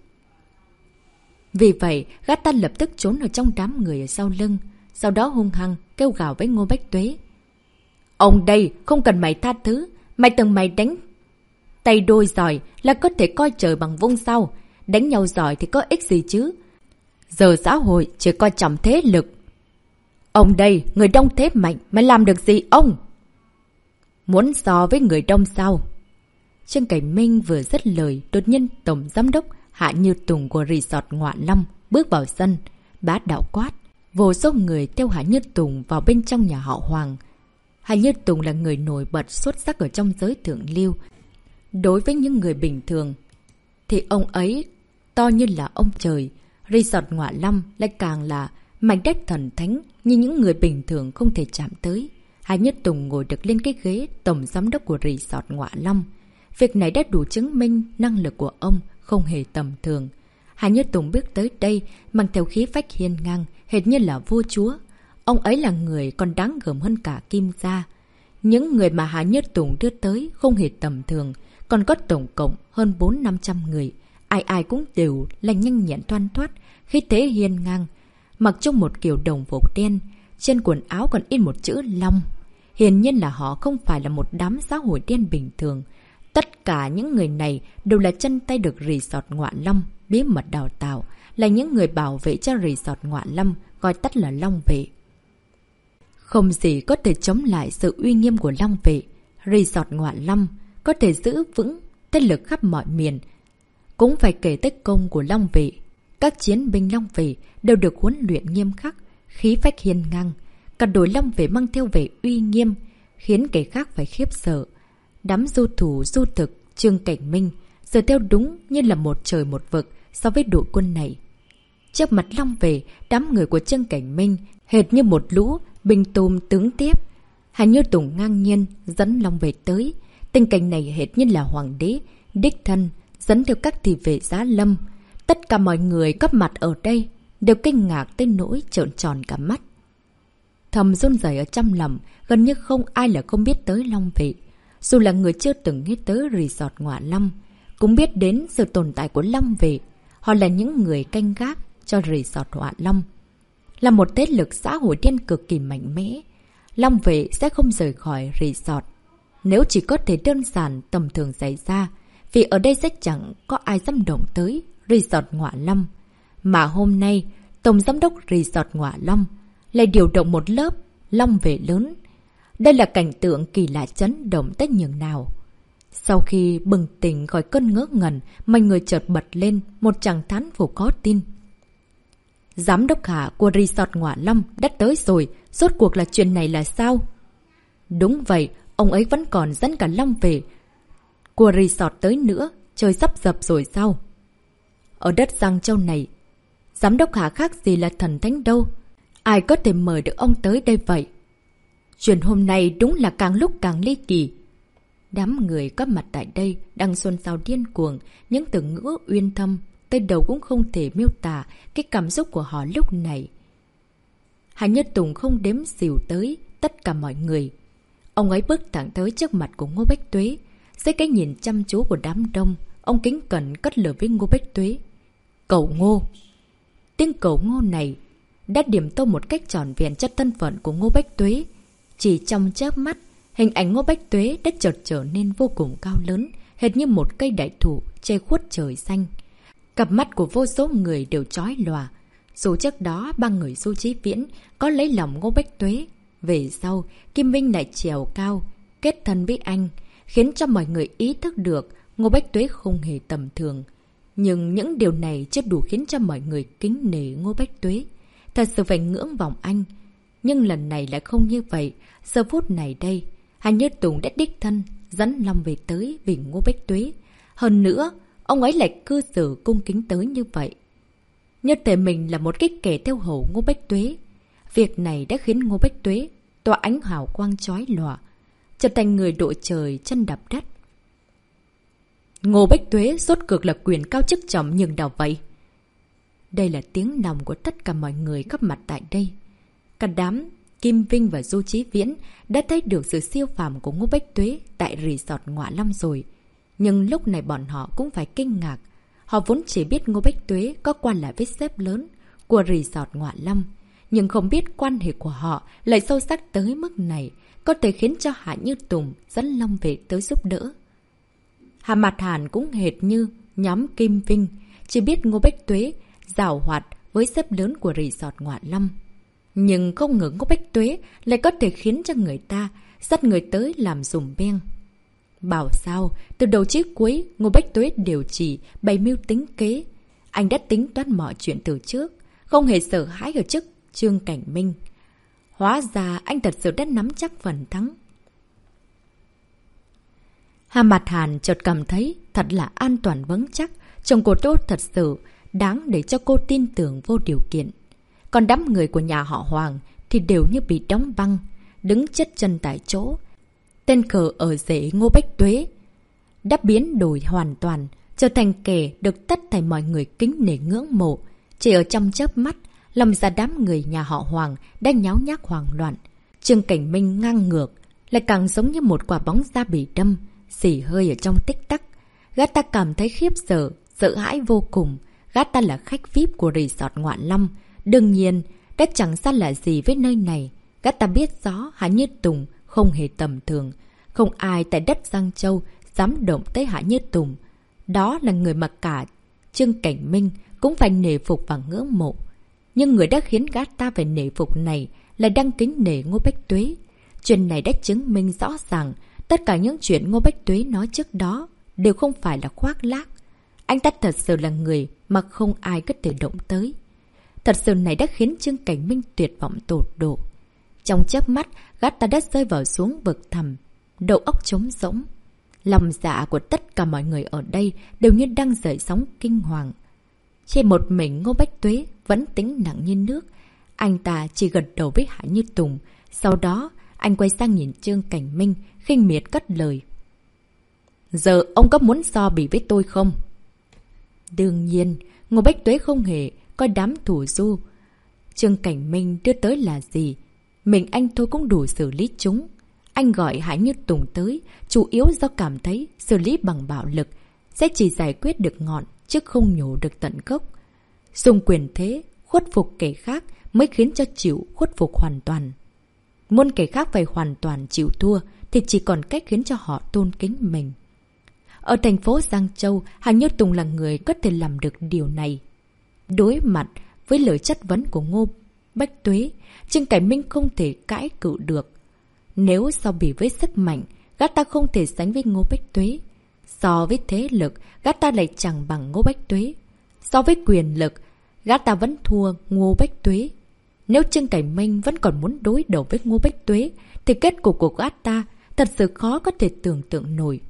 Vì vậy, gã ta lập tức trốn ở trong đám người ở sau lưng, sau đó hung hăng kêu gào với Ngô Bách Tuế. Ông đây không cần mày tha thứ, mày từng mày đánh tay đôi giỏi là có thể coi trời bằng vung sao, đánh nhau giỏi thì có ích gì chứ. Giờ xã hội chỉ coi trọng thế lực. Ông đây, người đông thế mạnh, mày làm được gì ông? Muốn so với người đông sao? Trương Cảnh Minh vừa dứt lời, đột nhiên tổng giám đốc Hạ Như Tùng của resort Ngọa Long bước vào sân, bá đạo quát. Vô số người theo Hạ Như Tùng vào bên trong nhà họ Hoàng. Hạ Như Tùng là người nổi bật xuất sắc ở trong giới thượng lưu. Đối với những người bình thường, thì ông ấy to như là ông trời. Resort Ngọa Long lại càng là mảnh đất thần thánh như những người bình thường không thể chạm tới. Hạ Như Tùng ngồi được lên cái ghế tổng giám đốc của resort Ngọa Long. Việc này đã đủ chứng minh năng lực của ông không hề tầm thường. Hạ Như Tùng bước tới đây mang theo khí phách hiên ngang, hệt như là vua chúa. Ông ấy là người còn đáng gờm hơn cả Kim Gia. Những người mà Hạ Như Tùng đưa tới không hề tầm thường, còn có tổng cộng hơn bốn năm trăm người. Ai ai cũng đều là nhanh nhẹn thoăn thoát, khí thế hiên ngang, mặc trong một kiểu đồng phục đen, trên quần áo còn in một chữ Long. Hiển nhiên là họ không phải là một đám xã hội đen bình thường. Tất cả những người này đều là chân tay được resort Ngọa Long bí mật đào tạo, là những người bảo vệ cho resort Ngọa Long, gọi tắt là Long Vệ. Không gì có thể chống lại sự uy nghiêm của Long Vệ. Resort Ngọa Long có thể giữ vững thế lực khắp mọi miền. Cũng phải kể tới công của Long Vệ. Các chiến binh Long Vệ đều được huấn luyện nghiêm khắc, khí phách hiên ngang. Cả đội Long Vệ mang theo vẻ uy nghiêm, khiến kẻ khác phải khiếp sợ. Đám du thủ du thực Trương Cảnh Minh giờ theo đúng như là một trời một vực so với đội quân này. Trước mặt Long Vệ, đám người của Trương Cảnh Minh hệt như một lũ binh tôm tướng tiếp. Hạ Như Tùng ngang nhiên dẫn Long Vệ tới. Tình cảnh này hệt như là hoàng đế đích thân dẫn theo các thị vệ giá lâm. Tất cả mọi người có mặt ở đây đều kinh ngạc tới nỗi trợn tròn cả mắt. Thầm run rẩy ở trong lòng, gần như không ai là không biết tới Long Vệ. Dù là người chưa từng nghe tới resort Ngọa Long, cũng biết đến sự tồn tại của Long Vệ. Họ là những người canh gác cho resort Ngọa Long. Là một thế lực xã hội đen cực kỳ mạnh mẽ, Long Vệ sẽ không rời khỏi resort. Nếu chỉ có thể đơn giản tầm thường xảy ra, vì ở đây sẽ chẳng có ai dám động tới resort Ngọa Long. Mà hôm nay, tổng giám đốc resort Ngọa Long lại điều động một lớp Long Vệ lớn. Đây là cảnh tượng kỳ lạ chấn động tới nhường nào. Sau khi bừng tỉnh khỏi cơn ngỡ ngẩn, mọi người chợt bật lên một tràng thán phục khó tin. Giám đốc Hạ của resort Ngọa Long đã tới rồi, rốt cuộc là chuyện này là sao? Đúng vậy, ông ấy vẫn còn dẫn cả Long về của resort tới nữa, trời sắp dập rồi sao? Ở đất Giang Châu này, giám đốc Hạ khác gì là thần thánh đâu. Ai có thể mời được ông tới đây vậy? Chuyện hôm nay đúng là càng lúc càng ly kỳ. Đám người có mặt tại đây đang xôn xao điên cuồng, những từ ngữ uyên thâm, tới đầu cũng không thể miêu tả cái cảm xúc của họ lúc này. Hạ Như Tùng không đếm xỉu tới tất cả mọi người. Ông ấy bước thẳng tới trước mặt của Ngô Bách Tuế. Dưới cái nhìn chăm chú của đám đông, ông kính cẩn cất lời với Ngô Bách Tuế. Cậu Ngô. Tiếng cậu Ngô này đã điểm tô một cách tròn vẹn cho thân phận của Ngô Bách Tuế. Chỉ trong chớp mắt, hình ảnh Ngô Bách Tuế đã chợt trở nên vô cùng cao lớn, hệt như một cây đại thụ che khuất trời xanh. Cặp mắt của vô số người đều chói lòa. Dù trước đó ba người Du Chí Viễn có lấy lòng Ngô Bách Tuế, về sau Kim Minh lại trèo cao, kết thân với anh, khiến cho mọi người ý thức được Ngô Bách Tuế không hề tầm thường. Nhưng những điều này chưa đủ khiến cho mọi người kính nể Ngô Bách Tuế. Thật sự phải ngưỡng vọng anh. Nhưng lần này lại không như vậy. Giờ phút này đây, Hạ Như Tùng đã đích thân dẫn Long về tới vì Ngô Bách Tuế. Hơn nữa, ông ấy lại cư xử cung kính tới như vậy. Như thể mình là một cái kẻ theo hầu Ngô Bách Tuế. Việc này đã khiến Ngô Bách Tuế tỏa ánh hào quang chói lòa. trở thành người đội trời chân đạp đất. Ngô Bách Tuế rốt cuộc là quyền cao chức trọng nhưng nào vậy? Đây là tiếng lòng của tất cả mọi người góp mặt tại đây. Cả đám Kim Vinh và Du Chí Viễn đã thấy được sự siêu phàm của Ngô Bách Tuế tại resort Ngọa Long rồi. Nhưng lúc này bọn họ cũng phải kinh ngạc. Họ vốn chỉ biết Ngô Bách Tuế có quan là với sếp lớn của resort Ngọa Long. Nhưng không biết quan hệ của họ lại sâu sắc tới mức này, có thể khiến cho Hạ Như Tùng dẫn Long về tới giúp đỡ. Hà Mạt Hàn cũng hệt như nhóm Kim Vinh, chỉ biết Ngô Bách Tuế giàu hoạt với sếp lớn của resort Ngọa Long. Nhưng không ngờ Ngô Bách Tuế lại có thể khiến cho người ta dắt người tới làm dùm beng. Bảo sao, từ đầu chí cuối, Ngô Bách Tuế đều chỉ bày mưu tính kế. Anh đã tính toán mọi chuyện từ trước, không hề sợ hãi ở trước Trương Cảnh Minh. Hóa ra anh thật sự đã nắm chắc phần thắng. Hà Mạt Hàn chợt cảm thấy thật là an toàn vững chắc, chồng cô tốt thật sự đáng để cho cô tin tưởng vô điều kiện. Còn đám người của nhà họ Hoàng thì đều như bị đóng băng, đứng chết chân tại chỗ. Tên khờ ở rễ Ngô Bách Tuế đã biến đổi hoàn toàn, trở thành kẻ được tất thảy mọi người kính nể ngưỡng mộ. Chỉ ở trong chớp mắt, lòng ra đám người nhà họ Hoàng đã nháo nhác hoảng loạn. Trương Cảnh Minh ngang ngược, lại càng giống như một quả bóng da bị đâm, xỉ hơi ở trong tích tắc. Gã ta cảm thấy khiếp sợ, sợ hãi vô cùng. Gã ta là khách vi ai pi của resort Ngọa Long, đương nhiên đã chẳng xa lạ gì với nơi này. Gã ta biết rõ Hạ Như Tùng không hề tầm thường, không ai tại đất Giang Châu dám động tới Hạ Như Tùng. Đó là người mà cả Trương Cảnh Minh cũng phải nể phục và ngưỡng mộ. Nhưng người đã khiến gã ta phải nể phục này là đang kính nể Ngô Bách Tuế. Chuyện này đã chứng minh rõ ràng tất cả những chuyện Ngô Bách Tuế nói trước đó đều không phải là khoác lác. Anh ta thật sự là người mà không ai có thể động tới. Thật sự này đã khiến Trương Cảnh Minh tuyệt vọng tột độ. Trong chớp mắt, gã ta đã rơi vào xuống vực thẳm, đầu óc trống rỗng. Lòng dạ của tất cả mọi người ở đây đều như đang dậy sóng kinh hoàng. Trên một mình Ngô Bách Tuế vẫn tĩnh lặng như nước. Anh ta chỉ gật đầu với Hạ Như Tùng. Sau đó, anh quay sang nhìn Trương Cảnh Minh, khinh miệt cất lời. Giờ ông có muốn so bì với tôi không? Đương nhiên, Ngô Bách Tuế không hề coi đám thủ du Trương Cảnh Minh đưa tới là gì. Mình anh thôi cũng đủ xử lý chúng. Anh gọi Hạ Như Tùng tới, chủ yếu do cảm thấy xử lý bằng bạo lực sẽ chỉ giải quyết được ngọn, chứ không nhổ được tận gốc. Dùng quyền thế, khuất phục kẻ khác mới khiến cho chịu khuất phục hoàn toàn. Muốn kẻ khác phải hoàn toàn chịu thua thì chỉ còn cách khiến cho họ tôn kính mình. Ở thành phố Giang Châu, Hạ Như Tùng là người có thể làm được điều này. Đối mặt với lời chất vấn của Ngô Bách Tuế, Trương Cảnh Minh không thể cãi cự được. Nếu so bì với sức mạnh, gã ta không thể sánh với Ngô Bách Tuế. So với thế lực, gã ta lại chẳng bằng Ngô Bách Tuế. So với quyền lực, gã ta vẫn thua Ngô Bách Tuế. Nếu Trương Cảnh Minh vẫn còn muốn đối đầu với Ngô Bách Tuế, thì kết cục của gã ta thật sự khó có thể tưởng tượng nổi.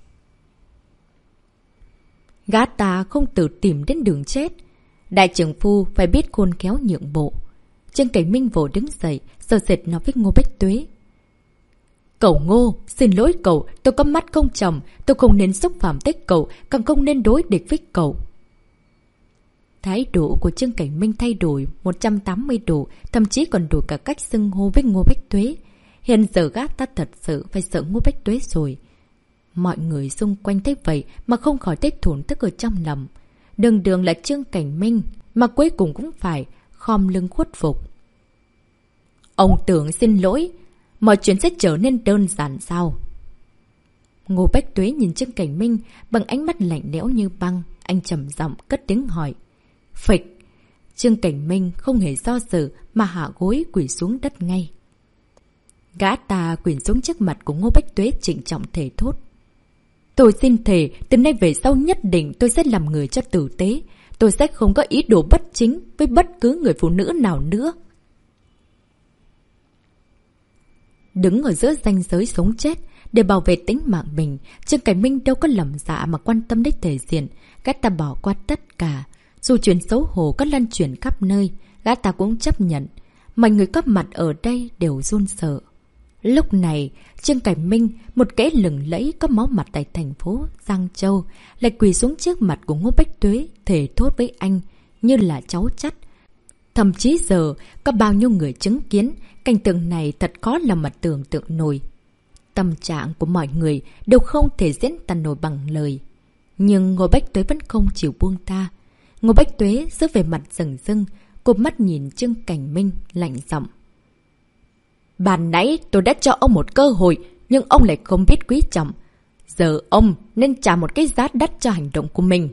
Gã ta không tự tìm đến đường chết. Đại trưởng phu phải biết khôn khéo nhượng bộ. Trương Cảnh Minh vội đứng dậy, sờ sệt nói với Ngô Bách Tuế. Cậu Ngô, xin lỗi cậu, tôi có mắt không tròng, tôi không nên xúc phạm tới cậu, càng không nên đối địch với cậu. Thái độ của Trương Cảnh Minh thay đổi một trăm tám mươi độ, thậm chí còn đổi cả cách xưng hô với Ngô Bách Tuế. Hiện giờ gã ta thật sự phải sợ Ngô Bách Tuế rồi. Mọi người xung quanh thấy vậy mà không khỏi thấy thổn thức ở trong lòng. Đường đường là Trương Cảnh Minh, mà cuối cùng cũng phải khom lưng khuất phục. Ông tưởng xin lỗi, mọi chuyện sẽ trở nên đơn giản sao? Ngô Bách Tuế nhìn Trương Cảnh Minh bằng ánh mắt lạnh lẽo như băng. Anh trầm giọng cất tiếng hỏi. Phịch! Trương Cảnh Minh không hề do dự mà hạ gối quỳ xuống đất ngay. Gã ta quỳ xuống trước mặt của Ngô Bách Tuế trịnh trọng thề thốt. Tôi xin thề, từ nay về sau nhất định tôi sẽ làm người cho tử tế. Tôi sẽ không có ý đồ bất chính với bất cứ người phụ nữ nào nữa. Đứng ở giữa ranh giới sống chết để bảo vệ tính mạng mình, Trương Cảnh Minh đâu có lòng dạ mà quan tâm đến thể diện. Gã ta bỏ qua tất cả. Dù chuyện xấu hổ có lan truyền khắp nơi, gã ta cũng chấp nhận. Mọi người có mặt ở đây đều run sợ. Lúc này, Trương Cảnh Minh, một kẻ lừng lẫy có máu mặt tại thành phố Giang Châu, lại quỳ xuống trước mặt của Ngô Bách Tuế, thề thốt với anh như là cháu chắt. Thậm chí giờ, có bao nhiêu người chứng kiến, cảnh tượng này thật khó lòng mà tưởng tượng nổi. Tâm trạng của mọi người đều không thể diễn tả nổi bằng lời. Nhưng Ngô Bách Tuế vẫn không chịu buông tha. Ngô Bách Tuế giữ về mặt rừng rưng, cụp mắt nhìn Trương Cảnh Minh lạnh giọng. Ban nãy tôi đã cho ông một cơ hội, nhưng ông lại không biết quý trọng. Giờ ông nên trả một cái giá đắt cho hành động của mình.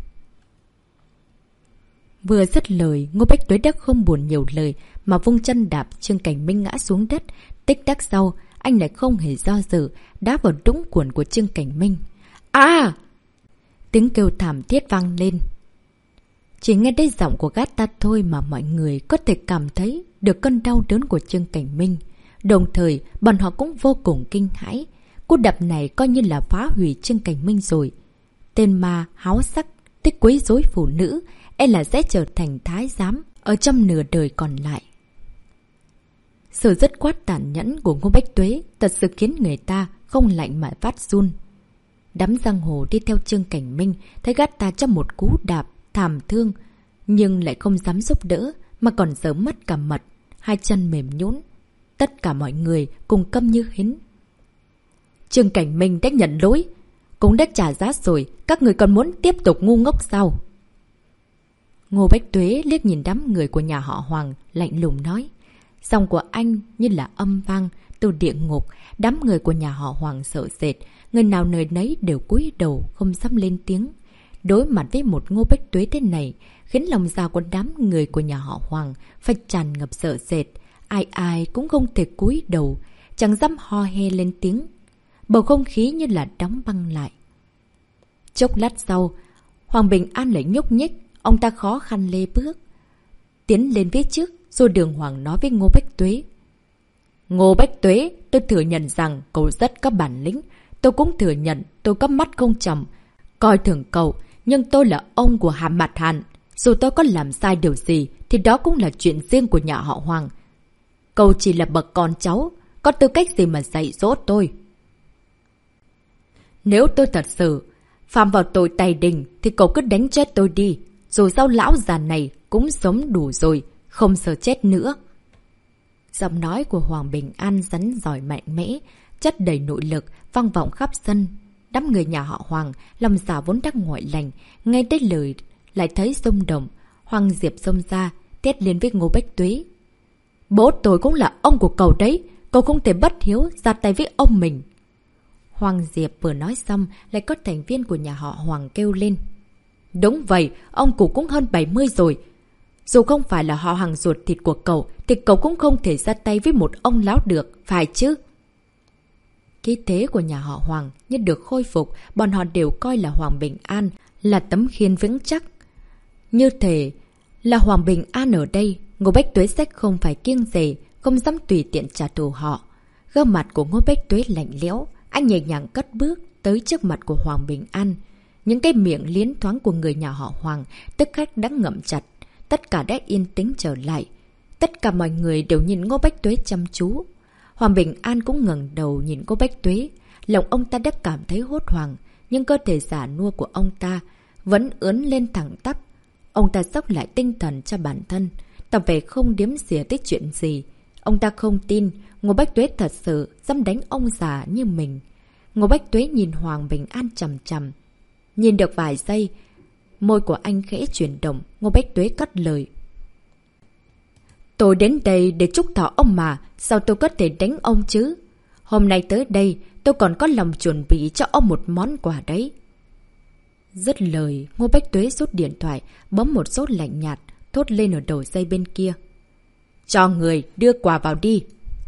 Vừa dứt lời, Ngô Bách Tuế đã không buồn nhiều lời mà vung chân đạp Trương Cảnh Minh ngã xuống đất. Tích tắc sau, anh lại không hề do dự, đá vào đũng quần của Trương Cảnh Minh. À! Tiếng kêu thảm thiết vang lên. Chỉ nghe thấy giọng của gát ta thôi mà mọi người có thể cảm thấy được cơn đau đớn của Trương Cảnh Minh. Đồng thời, bọn họ cũng vô cùng kinh hãi. Cú đập này coi như là phá hủy Trương Cảnh Minh rồi. Tên ma háo sắc, thích quấy rối phụ nữ, e là sẽ trở thành thái giám ở trong nửa đời còn lại. Sự dứt khoát tàn nhẫn của Ngô Bách Tuế thật sự khiến người ta không lạnh mà phát run. Đám giang hồ đi theo Trương Cảnh Minh thấy gắt ta trong một cú đạp thảm thương, nhưng lại không dám giúp đỡ mà còn giở mất cả mật, hai chân mềm nhũn. Tất cả mọi người cùng câm như hến. Trương Cảnh Minh đã nhận lỗi, cũng đã trả giá rồi, các người còn muốn tiếp tục ngu ngốc sao? Ngô Bách Tuế liếc nhìn đám người của nhà họ Hoàng, lạnh lùng nói. Giọng của anh như là âm vang từ địa ngục. Đám người của nhà họ Hoàng sợ sệt, người nào nơi nấy đều cúi đầu không dám lên tiếng. Đối mặt với một Ngô Bách Tuế thế này, khiến lòng dạ của đám người của nhà họ Hoàng phải tràn ngập sợ sệt. Ai ai cũng không thể cúi đầu, chẳng dám ho he lên tiếng. Bầu không khí như là đóng băng lại. Chốc lát sau, Hoàng Bình An lại nhúc nhích, ông ta khó khăn lê bước tiến lên phía trước, rồi đường hoàng nói với Ngô Bách Tuế. Ngô Bách Tuế, tôi thừa nhận rằng cậu rất có bản lĩnh. Tôi cũng thừa nhận tôi có mắt không tròng, coi thường cậu, nhưng tôi là ông của Hàm Mạt Hàn. Dù tôi có làm sai điều gì, thì đó cũng là chuyện riêng của nhà họ Hoàng. Cậu chỉ là bậc con cháu, có tư cách gì mà dạy dỗ tôi? Nếu tôi thật sự phạm vào tội tày đình, thì cậu cứ đánh chết tôi đi. Dù sao lão già này cũng sống đủ rồi, không sợ chết nữa. Giọng nói của Hoàng Bình An rắn giỏi mạnh mẽ, chất đầy nội lực, vang vọng khắp sân. Đám người nhà họ Hoàng, lòng dạ vốn đang ngoại lành, nghe tới lời lại thấy xung động. Hoàng Diệp xông ra, tiết lên với Ngô Bách Tuế. Bố tôi cũng là ông của cậu đấy, cậu không thể bất hiếu ra tay với ông mình. Hoàng Diệp vừa nói xong, lại có thành viên của nhà họ Hoàng kêu lên. Đúng vậy, ông cụ cũng hơn bảy mươi rồi. Dù không phải là họ hàng ruột thịt của cậu, thì cậu cũng không thể ra tay với một ông lão được, phải chứ? Khí thế của nhà họ Hoàng như được khôi phục, bọn họ đều coi là Hoàng Bình An là tấm khiên vững chắc. Như thế là Hoàng Bình An ở đây, Ngô Bách Tuế sẽ không phải kiêng dè, không dám tùy tiện trả thù họ. Gương mặt của Ngô Bách Tuế lạnh lẽo, anh nhẹ nhàng cất bước tới trước mặt của Hoàng Bình An. Những cái miệng liến thoáng của người nhà họ Hoàng tức khắc đã ngậm chặt, tất cả đã yên tĩnh trở lại. Tất cả mọi người đều nhìn Ngô Bách Tuế chăm chú. Hoàng Bình An cũng ngẩng đầu nhìn Ngô Bách Tuế, lòng ông ta đã cảm thấy hốt hoảng, nhưng cơ thể già nua của ông ta vẫn ướn lên thẳng tắp. Ông ta sốc lại tinh thần cho bản thân, tỏ vẻ không điếm xỉa tới chuyện gì. Ông ta không tin Ngô Bách Tuế thật sự dám đánh ông già như mình. Ngô Bách Tuế nhìn Hoàng Bình An chằm chằm. Nhìn được vài giây, môi của anh khẽ chuyển động, Ngô Bách Tuế cất lời. Tôi đến đây để chúc thọ ông mà, sao tôi có thể đánh ông chứ? Hôm nay tới đây, tôi còn có lòng chuẩn bị cho ông một món quà đấy. Dứt lời, Ngô Bách Tuế rút điện thoại, bấm một số lạnh nhạt, thốt lên ở đầu dây bên kia. Cho người đưa quà vào đi.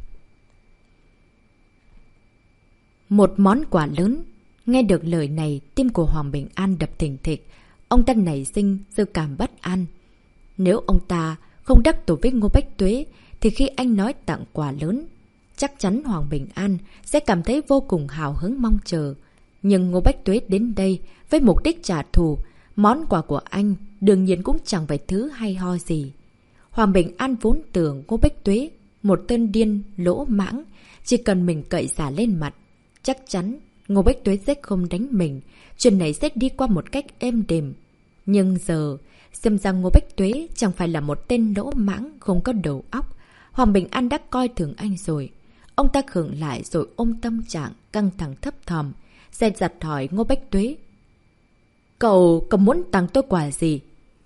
Một món quà lớn. Nghe được lời này, tim của Hoàng Bình An đập thình thịch. Ông ta nảy sinh dự cảm bất an. Nếu ông ta không đắc tội với Ngô Bách Tuế, thì khi anh nói tặng quà lớn, chắc chắn Hoàng Bình An sẽ cảm thấy vô cùng hào hứng mong chờ. Nhưng Ngô Bách Tuế đến đây với mục đích trả thù, món quà của anh đương nhiên cũng chẳng phải thứ hay ho gì. Hoàng Bình An vốn tưởng Ngô Bách Tuế một tên điên, lỗ mãng. Chỉ cần mình cậy giả lên mặt, chắc chắn Ngô Bách Tuế sẽ không đánh mình. Chuyện này sẽ đi qua một cách êm đềm. Nhưng giờ, xem ra Ngô Bách Tuế chẳng phải là một tên lỗ mãng không có đầu óc. Hoàng Bình An đã coi thường anh rồi. Ông ta khựng lại rồi ôm tâm trạng, căng thẳng thấp thỏm, dè dặt hỏi Ngô Bách Tuế. Cậu, cậu muốn tặng tôi quà gì?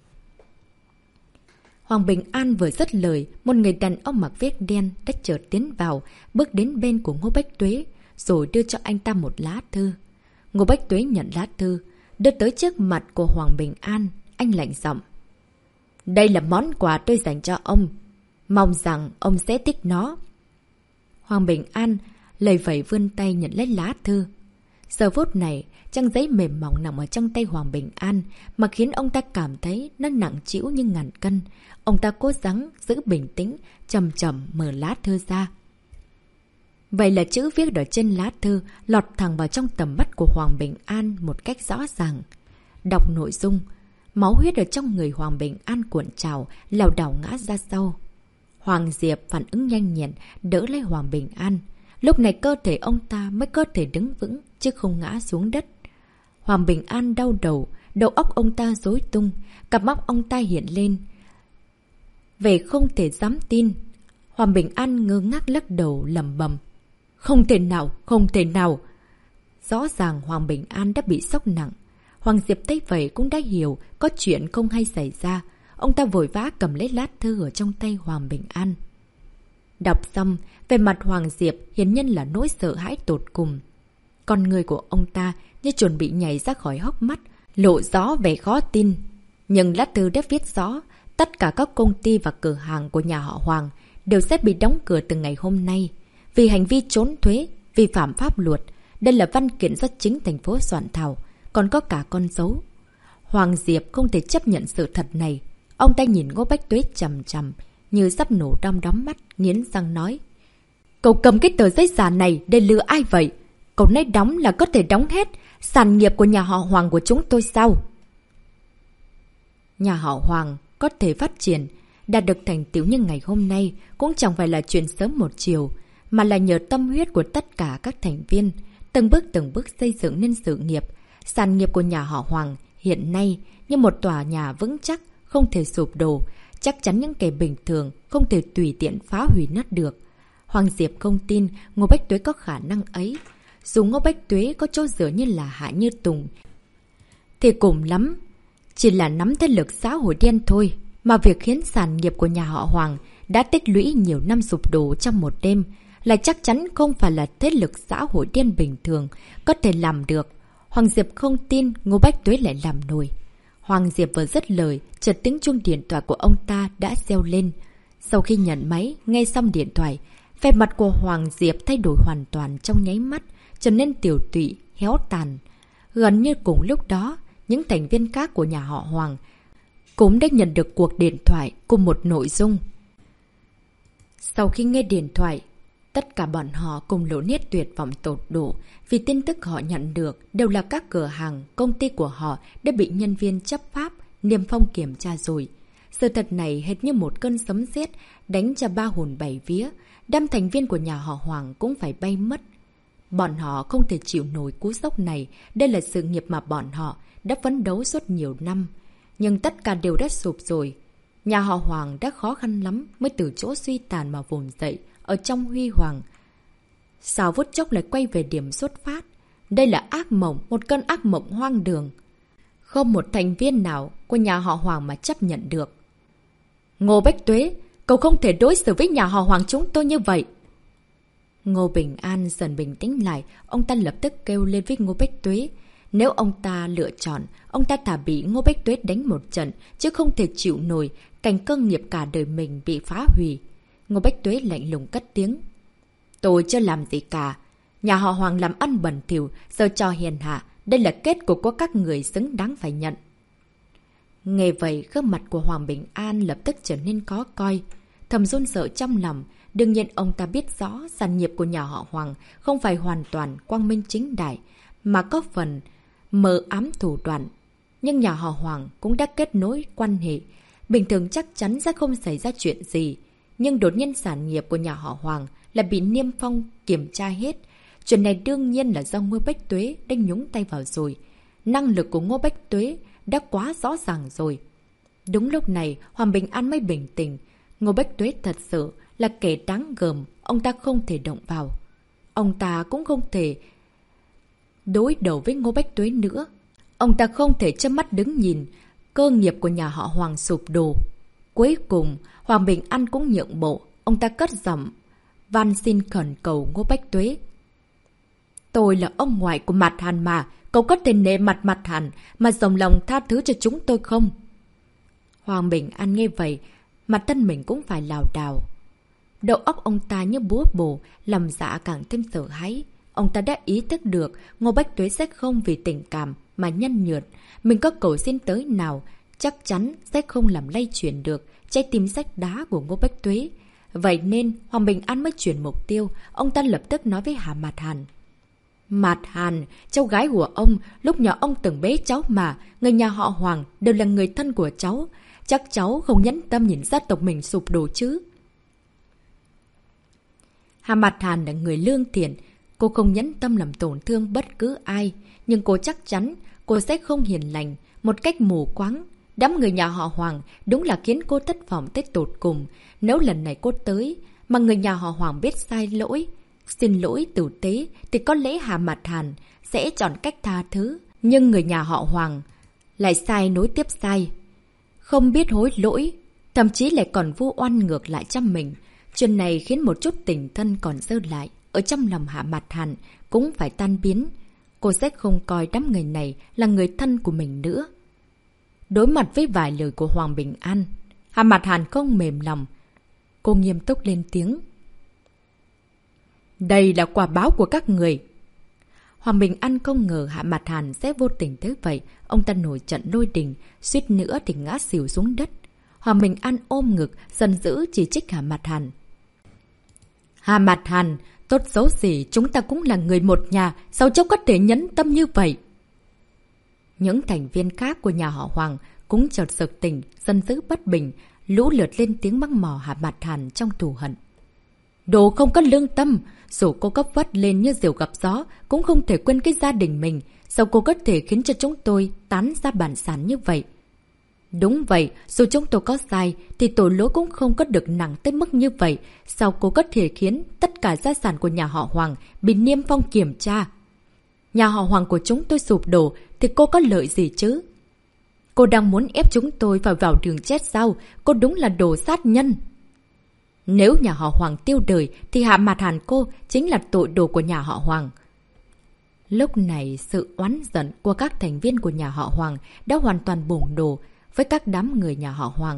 Hoàng Bình An vừa dứt lời, một người đàn ông mặc vest đen đã chợt tiến vào, bước đến bên của Ngô Bách Tuế, rồi đưa cho anh ta một lá thư. Ngô Bách Tuế nhận lá thư, đưa tới trước mặt của Hoàng Bình An, anh lạnh giọng. Đây là món quà tôi dành cho ông, mong rằng ông sẽ thích nó. Hoàng Bình An lầy vẩy vươn tay nhận lấy lá thư. Giờ phút này, trang giấy mềm mỏng nằm ở trong tay Hoàng Bình An mà khiến ông ta cảm thấy nó nặng trĩu như ngàn cân. Ông ta cố gắng giữ bình tĩnh, chậm chậm mở lá thư ra. Vậy là chữ viết ở trên lá thư lọt thẳng vào trong tầm mắt của Hoàng Bình An một cách rõ ràng. Đọc nội dung, máu huyết ở trong người Hoàng Bình An cuộn trào, lảo đảo ngã ra sau. Hoàng Diệp phản ứng nhanh nhẹn, đỡ lấy Hoàng Bình An. Lúc này cơ thể ông ta mới có thể đứng vững, chứ không ngã xuống đất. Hoàng Bình An đau đầu, đầu óc ông ta rối tung, cặp mắt ông ta hiện lên về không thể dám tin. Hoàng Bình An ngơ ngác lắc đầu lẩm bẩm. Không thể nào, không thể nào. Rõ ràng Hoàng Bình An đã bị sốc nặng. Hoàng Diệp thấy vậy cũng đã hiểu có chuyện không hay xảy ra. Ông ta vội vã cầm lấy lá thư ở trong tay Hoàng Bình An. Đọc xong, về mặt Hoàng Diệp hiển nhiên là nỗi sợ hãi tột cùng. Con người của ông ta như chuẩn bị nhảy ra khỏi hốc mắt, lộ rõ vẻ khó tin. Nhưng lá thư đã viết rõ, tất cả các công ty và cửa hàng của nhà họ Hoàng đều sẽ bị đóng cửa từ ngày hôm nay. Vì hành vi trốn thuế, vi phạm pháp luật. Đây là văn kiện do chính thành phố soạn thảo, còn có cả con dấu. Hoàng Diệp không thể chấp nhận sự thật này. Ông ta nhìn Ngô Bách Tuế chằm chằm, như sắp nổ đom đóm mắt, nghiến răng nói. Cậu cầm cái tờ giấy giả này để lừa ai vậy? Cậu nói đóng là có thể đóng hết sản nghiệp của nhà họ Hoàng của chúng tôi sao? Nhà họ Hoàng có thể phát triển, đạt được thành tựu như ngày hôm nay cũng chẳng phải là chuyện sớm một chiều, mà là nhờ tâm huyết của tất cả các thành viên, từng bước từng bước xây dựng nên sự nghiệp. Sản nghiệp của nhà họ Hoàng hiện nay như một tòa nhà vững chắc, không thể sụp đổ, chắc chắn những kẻ bình thường không thể tùy tiện phá hủy nát được. Hoàng Diệp không tin Ngô Bách Tuế có khả năng ấy. Dù Ngô Bách Tuế có chỗ dựa như là Hạ Như Tùng, thì cùng lắm chỉ là nắm thế lực xã hội đen thôi. Mà việc khiến sản nghiệp của nhà họ Hoàng đã tích lũy nhiều năm sụp đổ trong một đêm là chắc chắn không phải là thế lực xã hội đen bình thường có thể làm được. Hoàng Diệp không tin Ngô Bách Tuế lại làm nổi. Hoàng Diệp vừa dứt lời, chợt tiếng chuông điện thoại của ông ta đã reo lên. Sau khi nhận máy, nghe xong điện thoại, vẻ mặt của Hoàng Diệp thay đổi hoàn toàn trong nháy mắt, trở nên tiểu tụy, héo tàn. Gần như cùng lúc đó, những thành viên khác của nhà họ Hoàng cũng đã nhận được cuộc điện thoại cùng một nội dung. Sau khi nghe điện thoại, tất cả bọn họ cùng lộ nét tuyệt vọng tột độ, vì tin tức họ nhận được đều là các cửa hàng, công ty của họ đã bị nhân viên chấp pháp, niêm phong kiểm tra rồi. Sự thật này hệt như một cơn sấm sét đánh cho ba hồn bảy vía, đám thành viên của nhà họ Hoàng cũng phải bay mất. Bọn họ không thể chịu nổi cú sốc này, đây là sự nghiệp mà bọn họ đã phấn đấu suốt nhiều năm. Nhưng tất cả đều đã sụp rồi. Nhà họ Hoàng đã khó khăn lắm mới từ chỗ suy tàn mà vùng dậy ở trong huy hoàng. Sao phút chốc lại quay về điểm xuất phát? Đây là ác mộng, một cơn ác mộng hoang đường. Không một thành viên nào của nhà họ Hoàng mà chấp nhận được. Ngô Bách Tuế, cậu không thể đối xử với nhà họ Hoàng chúng tôi như vậy. Ngô Bình An dần bình tĩnh lại, ông ta lập tức kêu lên với Ngô Bách Tuế. Nếu ông ta lựa chọn, ông ta thà bị Ngô Bách Tuế đánh một trận, chứ không thể chịu nổi cảnh cơ nghiệp cả đời mình bị phá hủy. Ngô Bách Tuế lạnh lùng cất tiếng. Tôi chưa làm gì cả. Nhà họ Hoàng làm ăn bẩn thỉu, giờ cho hiền hạ. Đây là kết cục của các người xứng đáng phải nhận. Nghe vậy, gương mặt của Hoàng Bình An lập tức trở nên khó coi. Thầm run sợ trong lòng. Đương nhiên ông ta biết rõ sản nghiệp của nhà họ Hoàng không phải hoàn toàn quang minh chính đại, mà có phần mờ ám thủ đoạn. Nhưng nhà họ Hoàng cũng đã kết nối quan hệ. Bình thường chắc chắn sẽ không xảy ra chuyện gì. Nhưng đột nhiên sản nghiệp của nhà họ Hoàng là bị Niêm Phong kiểm tra hết. Chuyện này đương nhiên là do Ngô Bách Tuế đã nhúng tay vào rồi. Năng lực của Ngô Bách Tuế đã quá rõ ràng rồi. Đúng lúc này, Hoàng Bình An mới bình tĩnh. Ngô Bách Tuế thật sự là kẻ đáng gờm, ông ta không thể động vào. Ông ta cũng không thể đối đầu với Ngô Bách Tuế nữa. Ông ta không thể chớp mắt đứng nhìn cơ nghiệp của nhà họ Hoàng sụp đổ. Cuối cùng, Hoàng Bình An cũng nhượng bộ. Ông ta cất giọng van xin khẩn cầu Ngô Bách Tuế. Tôi là ông ngoại của Mạt Hàn mà, cậu có thể nể mặt Mạt Hàn mà rộng lòng tha thứ cho chúng tôi không? Hoàng Bình An nghe vậy, mặt thân mình cũng phải lảo đảo. Đầu óc ông ta như búa bổ, làm dạ càng thêm sợ hãi. Ông ta đã ý thức được Ngô Bách Tuế sẽ không vì tình cảm mà nhân nhượng. Mình có cầu xin tới nào, chắc chắn sẽ không làm lay chuyển được trái tim sắt đá của Ngô Bách Tuế. Vậy nên Hoàng Bình An mới chuyển mục tiêu. Ông ta lập tức nói với Hà Mạt Hàn. Mạt Hàn, cháu gái của ông, lúc nhỏ ông từng bế cháu mà. Người nhà họ Hoàng đều là người thân của cháu. Chắc cháu không nhẫn tâm nhìn gia tộc mình sụp đổ chứ. Hà Mạt Hàn là người lương thiện. Cô không nhẫn tâm làm tổn thương bất cứ ai. Nhưng cô chắc chắn cô sẽ không hiền lành một cách mù quáng. Đám người nhà họ Hoàng đúng là khiến cô thất vọng tới tột cùng. Nếu lần này cô tới mà người nhà họ Hoàng biết sai lỗi, xin lỗi tử tế, thì có lẽ Hà Mạt Hàn sẽ chọn cách tha thứ. Nhưng người nhà họ Hoàng lại sai nối tiếp sai, không biết hối lỗi, thậm chí lại còn vu oan ngược lại cho mình. Chuyện này khiến một chút tình thân còn dư lại ở trong lòng Hà Mạt Hàn cũng phải tan biến. Cô sẽ không coi đám người này là người thân của mình nữa. Đối mặt với vài lời của Hoàng Bình An, Hà Mạt Hàn không mềm lòng. Cô nghiêm túc lên tiếng. Đây là quả báo của các người. Hoàng Bình An không ngờ Hạ Mạt Hàn sẽ vô tình thế vậy. Ông ta nổi trận lôi đình, suýt nữa thì ngã xỉu xuống đất. Hoàng Bình An ôm ngực, giận dữ chỉ trích Hạ Mạt Hàn. Hạ Mạt Hàn, tốt xấu gì chúng ta cũng là người một nhà, sao cháu có thể nhẫn tâm như vậy? Những thành viên khác của nhà họ Hoàng cũng chợt sực tỉnh, giận dữ bất bình, lũ lượt lên tiếng mắng mỏ Hạ Mạt Hàn trong thù hận. Đồ không có lương tâm, dù cô cấp vất lên như diều gặp gió, cũng không thể quên cái gia đình mình. Sao cô có thể khiến cho chúng tôi tán ra bản sản như vậy? Đúng vậy, dù chúng tôi có sai, thì tội lỗi cũng không có được nặng tới mức như vậy. Sao cô có thể khiến tất cả gia sản của nhà họ Hoàng bị Niêm Phong kiểm tra? Nhà họ Hoàng của chúng tôi sụp đổ, thì cô có lợi gì chứ? Cô đang muốn ép chúng tôi phải vào đường chết sao? Cô đúng là đồ sát nhân! Nếu nhà họ Hoàng tiêu đời thì Hạ Mạt Hàn cô chính là tội đồ của nhà họ Hoàng. Lúc này sự oán giận của các thành viên của nhà họ Hoàng đã hoàn toàn bùng nổ với các đám người nhà họ Hoàng.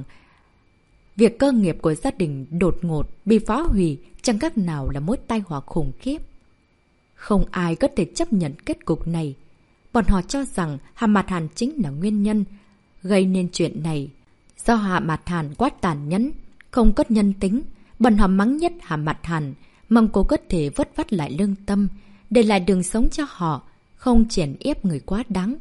Việc cơ nghiệp của gia đình đột ngột bị phá hủy chẳng khác nào là mối tai họa khủng khiếp. Không ai có thể chấp nhận kết cục này. Bọn họ cho rằng Hạ Mạt Hàn chính là nguyên nhân gây nên chuyện này. Do Hạ Mạt Hàn quá tàn nhẫn, không có nhân tính, bọn họ mắng nhất Hạ Mạt Hàn, mong cô có thể vất vắt lại lương tâm, để lại đường sống cho họ, không chèn ép người quá đáng.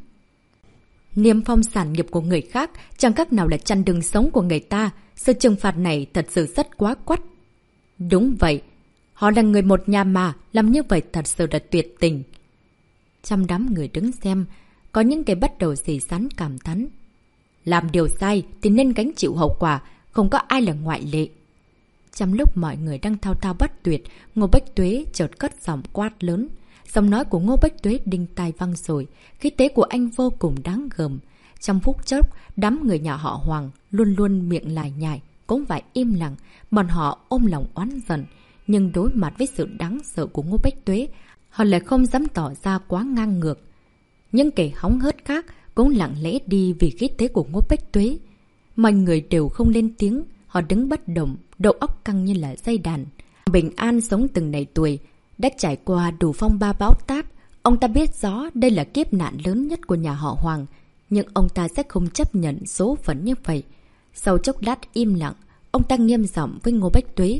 Niêm phong sản nghiệp của người khác chẳng khác nào là chặn đường sống của người ta. Sự trừng phạt này thật sự rất quá quắt. Đúng vậy, họ là người một nhà mà, làm như vậy thật sự là tuyệt tình. Trong đám người đứng xem, có những cái bắt đầu xì xắn cảm thán. Làm điều sai thì nên gánh chịu hậu quả, không có ai là ngoại lệ. Trong lúc mọi người đang thao thao bất tuyệt, Ngô Bách Tuế chợt cất giọng quát lớn. Giọng nói của Ngô Bách Tuế đinh tai vang rồi, khí thế của anh vô cùng đáng gờm. Trong phút chốc, đám người nhà họ Hoàng luôn luôn miệng lải nhải, cũng phải im lặng, bọn họ ôm lòng oán giận. Nhưng đối mặt với sự đáng sợ của Ngô Bách Tuế, họ lại không dám tỏ ra quá ngang ngược. Những kẻ hóng hớt khác cũng lặng lẽ đi vì khí thế của Ngô Bách Tuế. Mọi người đều không lên tiếng, họ đứng bất động, đầu óc căng như là dây đàn. Bình An sống từng này tuổi, đã trải qua đủ phong ba bão táp. Ông ta biết rõ đây là kiếp nạn lớn nhất của nhà họ Hoàng, nhưng ông ta sẽ không chấp nhận số phận như vậy. Sau chốc lát im lặng, ông ta nghiêm giọng với Ngô Bách Tuế.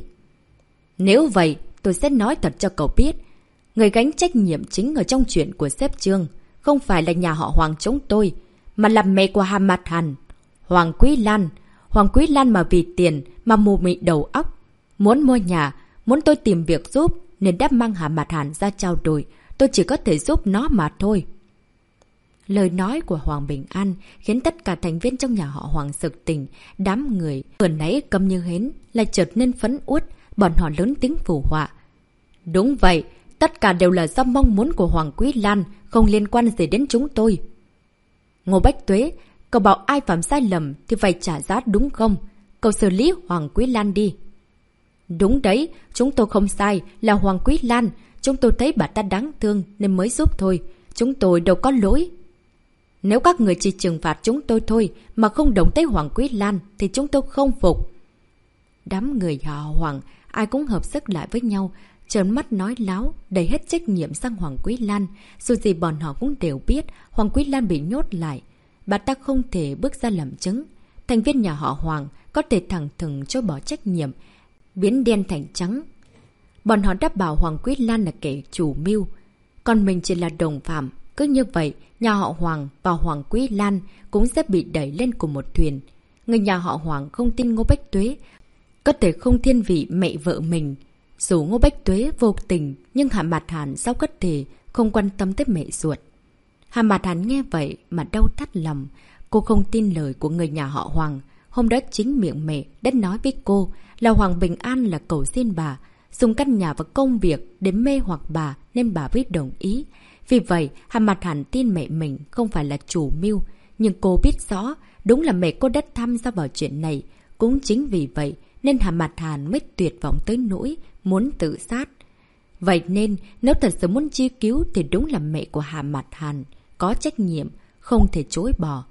Nếu vậy, tôi sẽ nói thật cho cậu biết. Người gánh trách nhiệm chính ở trong chuyện của sếp Trương không phải là nhà họ Hoàng chúng tôi, mà là mẹ của Hạ Mạt Hàn, Hoàng Quý Lan. Hoàng Quý Lan mà vì tiền mà mù mị đầu óc, Muốn mua nhà, muốn tôi tìm việc giúp, nên đã mang Hà Mạt Hàn ra trao đổi. Tôi chỉ có thể giúp nó mà thôi. Lời nói của Hoàng Bình An khiến tất cả thành viên trong nhà họ Hoàng sực tỉnh. Đám người vừa nãy câm như hến lại trở nên phẫn uất, bọn họ lớn tiếng phù họa. Đúng vậy, tất cả đều là do mong muốn của Hoàng Quý Lan, không liên quan gì đến chúng tôi. Ngô Bách Tuế, cậu bảo ai phạm sai lầm thì phải trả giá đúng không? Cậu xử lý Hoàng Quý Lan đi. Đúng đấy, chúng tôi không sai, là Hoàng Quý Lan. Chúng tôi thấy bà ta đáng thương nên mới giúp thôi. Chúng tôi đâu có lỗi. Nếu các người chỉ trừng phạt chúng tôi thôi mà không động tới Hoàng Quý Lan thì chúng tôi không phục. Đám người họ Hoàng ai cũng hợp sức lại với nhau, trợn mắt nói láo, đẩy hết trách nhiệm sang Hoàng Quý Lan. Dù gì bọn họ cũng đều biết Hoàng Quý Lan bị nhốt lại. Bà ta không thể bước ra làm chứng. Thành viên nhà họ Hoàng có thể thẳng thừng cho bỏ trách nhiệm, biến đen thành trắng. Bọn họ đã bảo Hoàng Quý Lan là kẻ chủ mưu, còn mình chỉ là đồng phạm. Cứ như vậy, nhà họ Hoàng và Hoàng Quý Lan cũng sẽ bị đẩy lên cùng một thuyền. Người nhà họ Hoàng không tin Ngô Bách Tuế có thể không thiên vị mẹ vợ mình. Dù Ngô Bách Tuế vô tình, nhưng Hà Mạt Hàn sao có thể không quan tâm tới mẹ ruột. Hà Mạt Hàn nghe vậy mà đau thắt lòng. Cô không tin lời của người nhà họ Hoàng. Hôm đó chính miệng mẹ đã nói với cô là Hoàng Bình An là cầu xin bà, dùng căn nhà và công việc để mê hoặc bà nên bà mới đồng ý. Vì vậy, Hà Mạt Hàn tin mẹ mình không phải là chủ mưu. Nhưng cô biết rõ, đúng là mẹ cô đã tham gia vào chuyện này. Cũng chính vì vậy nên Hà Mạt Hàn mới tuyệt vọng tới nỗi muốn tự sát. Vậy nên, nếu thật sự muốn chi cứu thì đúng là mẹ của Hà Mạt Hàn có trách nhiệm, không thể chối bỏ.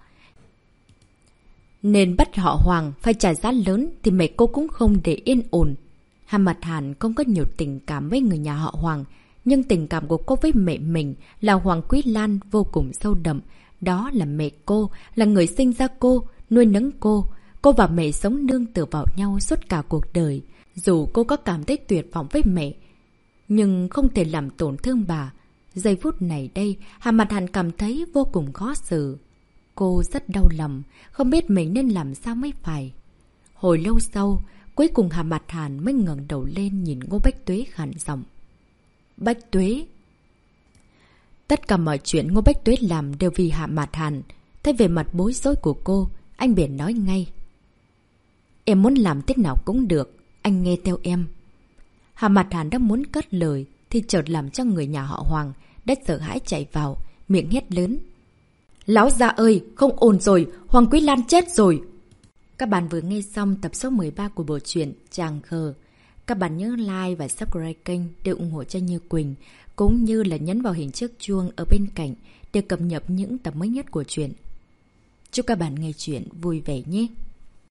Nên bắt họ Hoàng phải trả giá lớn thì mẹ cô cũng không để yên ổn. Hà Mạt Hàn không có nhiều tình cảm với người nhà họ Hoàng, nhưng tình cảm của cô với mẹ mình là Hoàng Quý Lan vô cùng sâu đậm. Đó là mẹ cô, là người sinh ra cô, nuôi nấng cô. Cô và mẹ sống nương tựa vào nhau suốt cả cuộc đời. Dù cô có cảm thấy tuyệt vọng với mẹ, nhưng không thể làm tổn thương bà. Giây phút này đây, Hà Mạt Hàn cảm thấy vô cùng khó xử. Cô rất đau lòng, không biết mình nên làm sao mới phải. Hồi lâu sau, cuối cùng Hà Mạt Hàn mới ngẩng đầu lên nhìn Ngô Bách Tuế khàn giọng. Bách Tuế. Tất cả mọi chuyện Ngô Bách Tuế làm đều vì Hà Mạt Hàn. Thấy về mặt bối rối của cô, anh biển nói ngay. Em muốn làm thế nào cũng được, anh nghe theo em. Hà Mạt Hàn đã muốn cất lời thì chợt làm cho người nhà họ Hoàng đã sợ hãi chạy vào, miệng hét lớn. Lão gia ơi, không ổn rồi, Hoàng Quý Lan chết rồi. Các bạn vừa nghe xong tập số mười ba của bộ truyện Chàng Khờ. Các bạn nhớ like và subscribe kênh để ủng hộ cho Như Quỳnh, cũng như là nhấn vào hình chiếc chuông ở bên cạnh để cập nhật những tập mới nhất của truyện. Chúc các bạn nghe truyện vui vẻ nhé!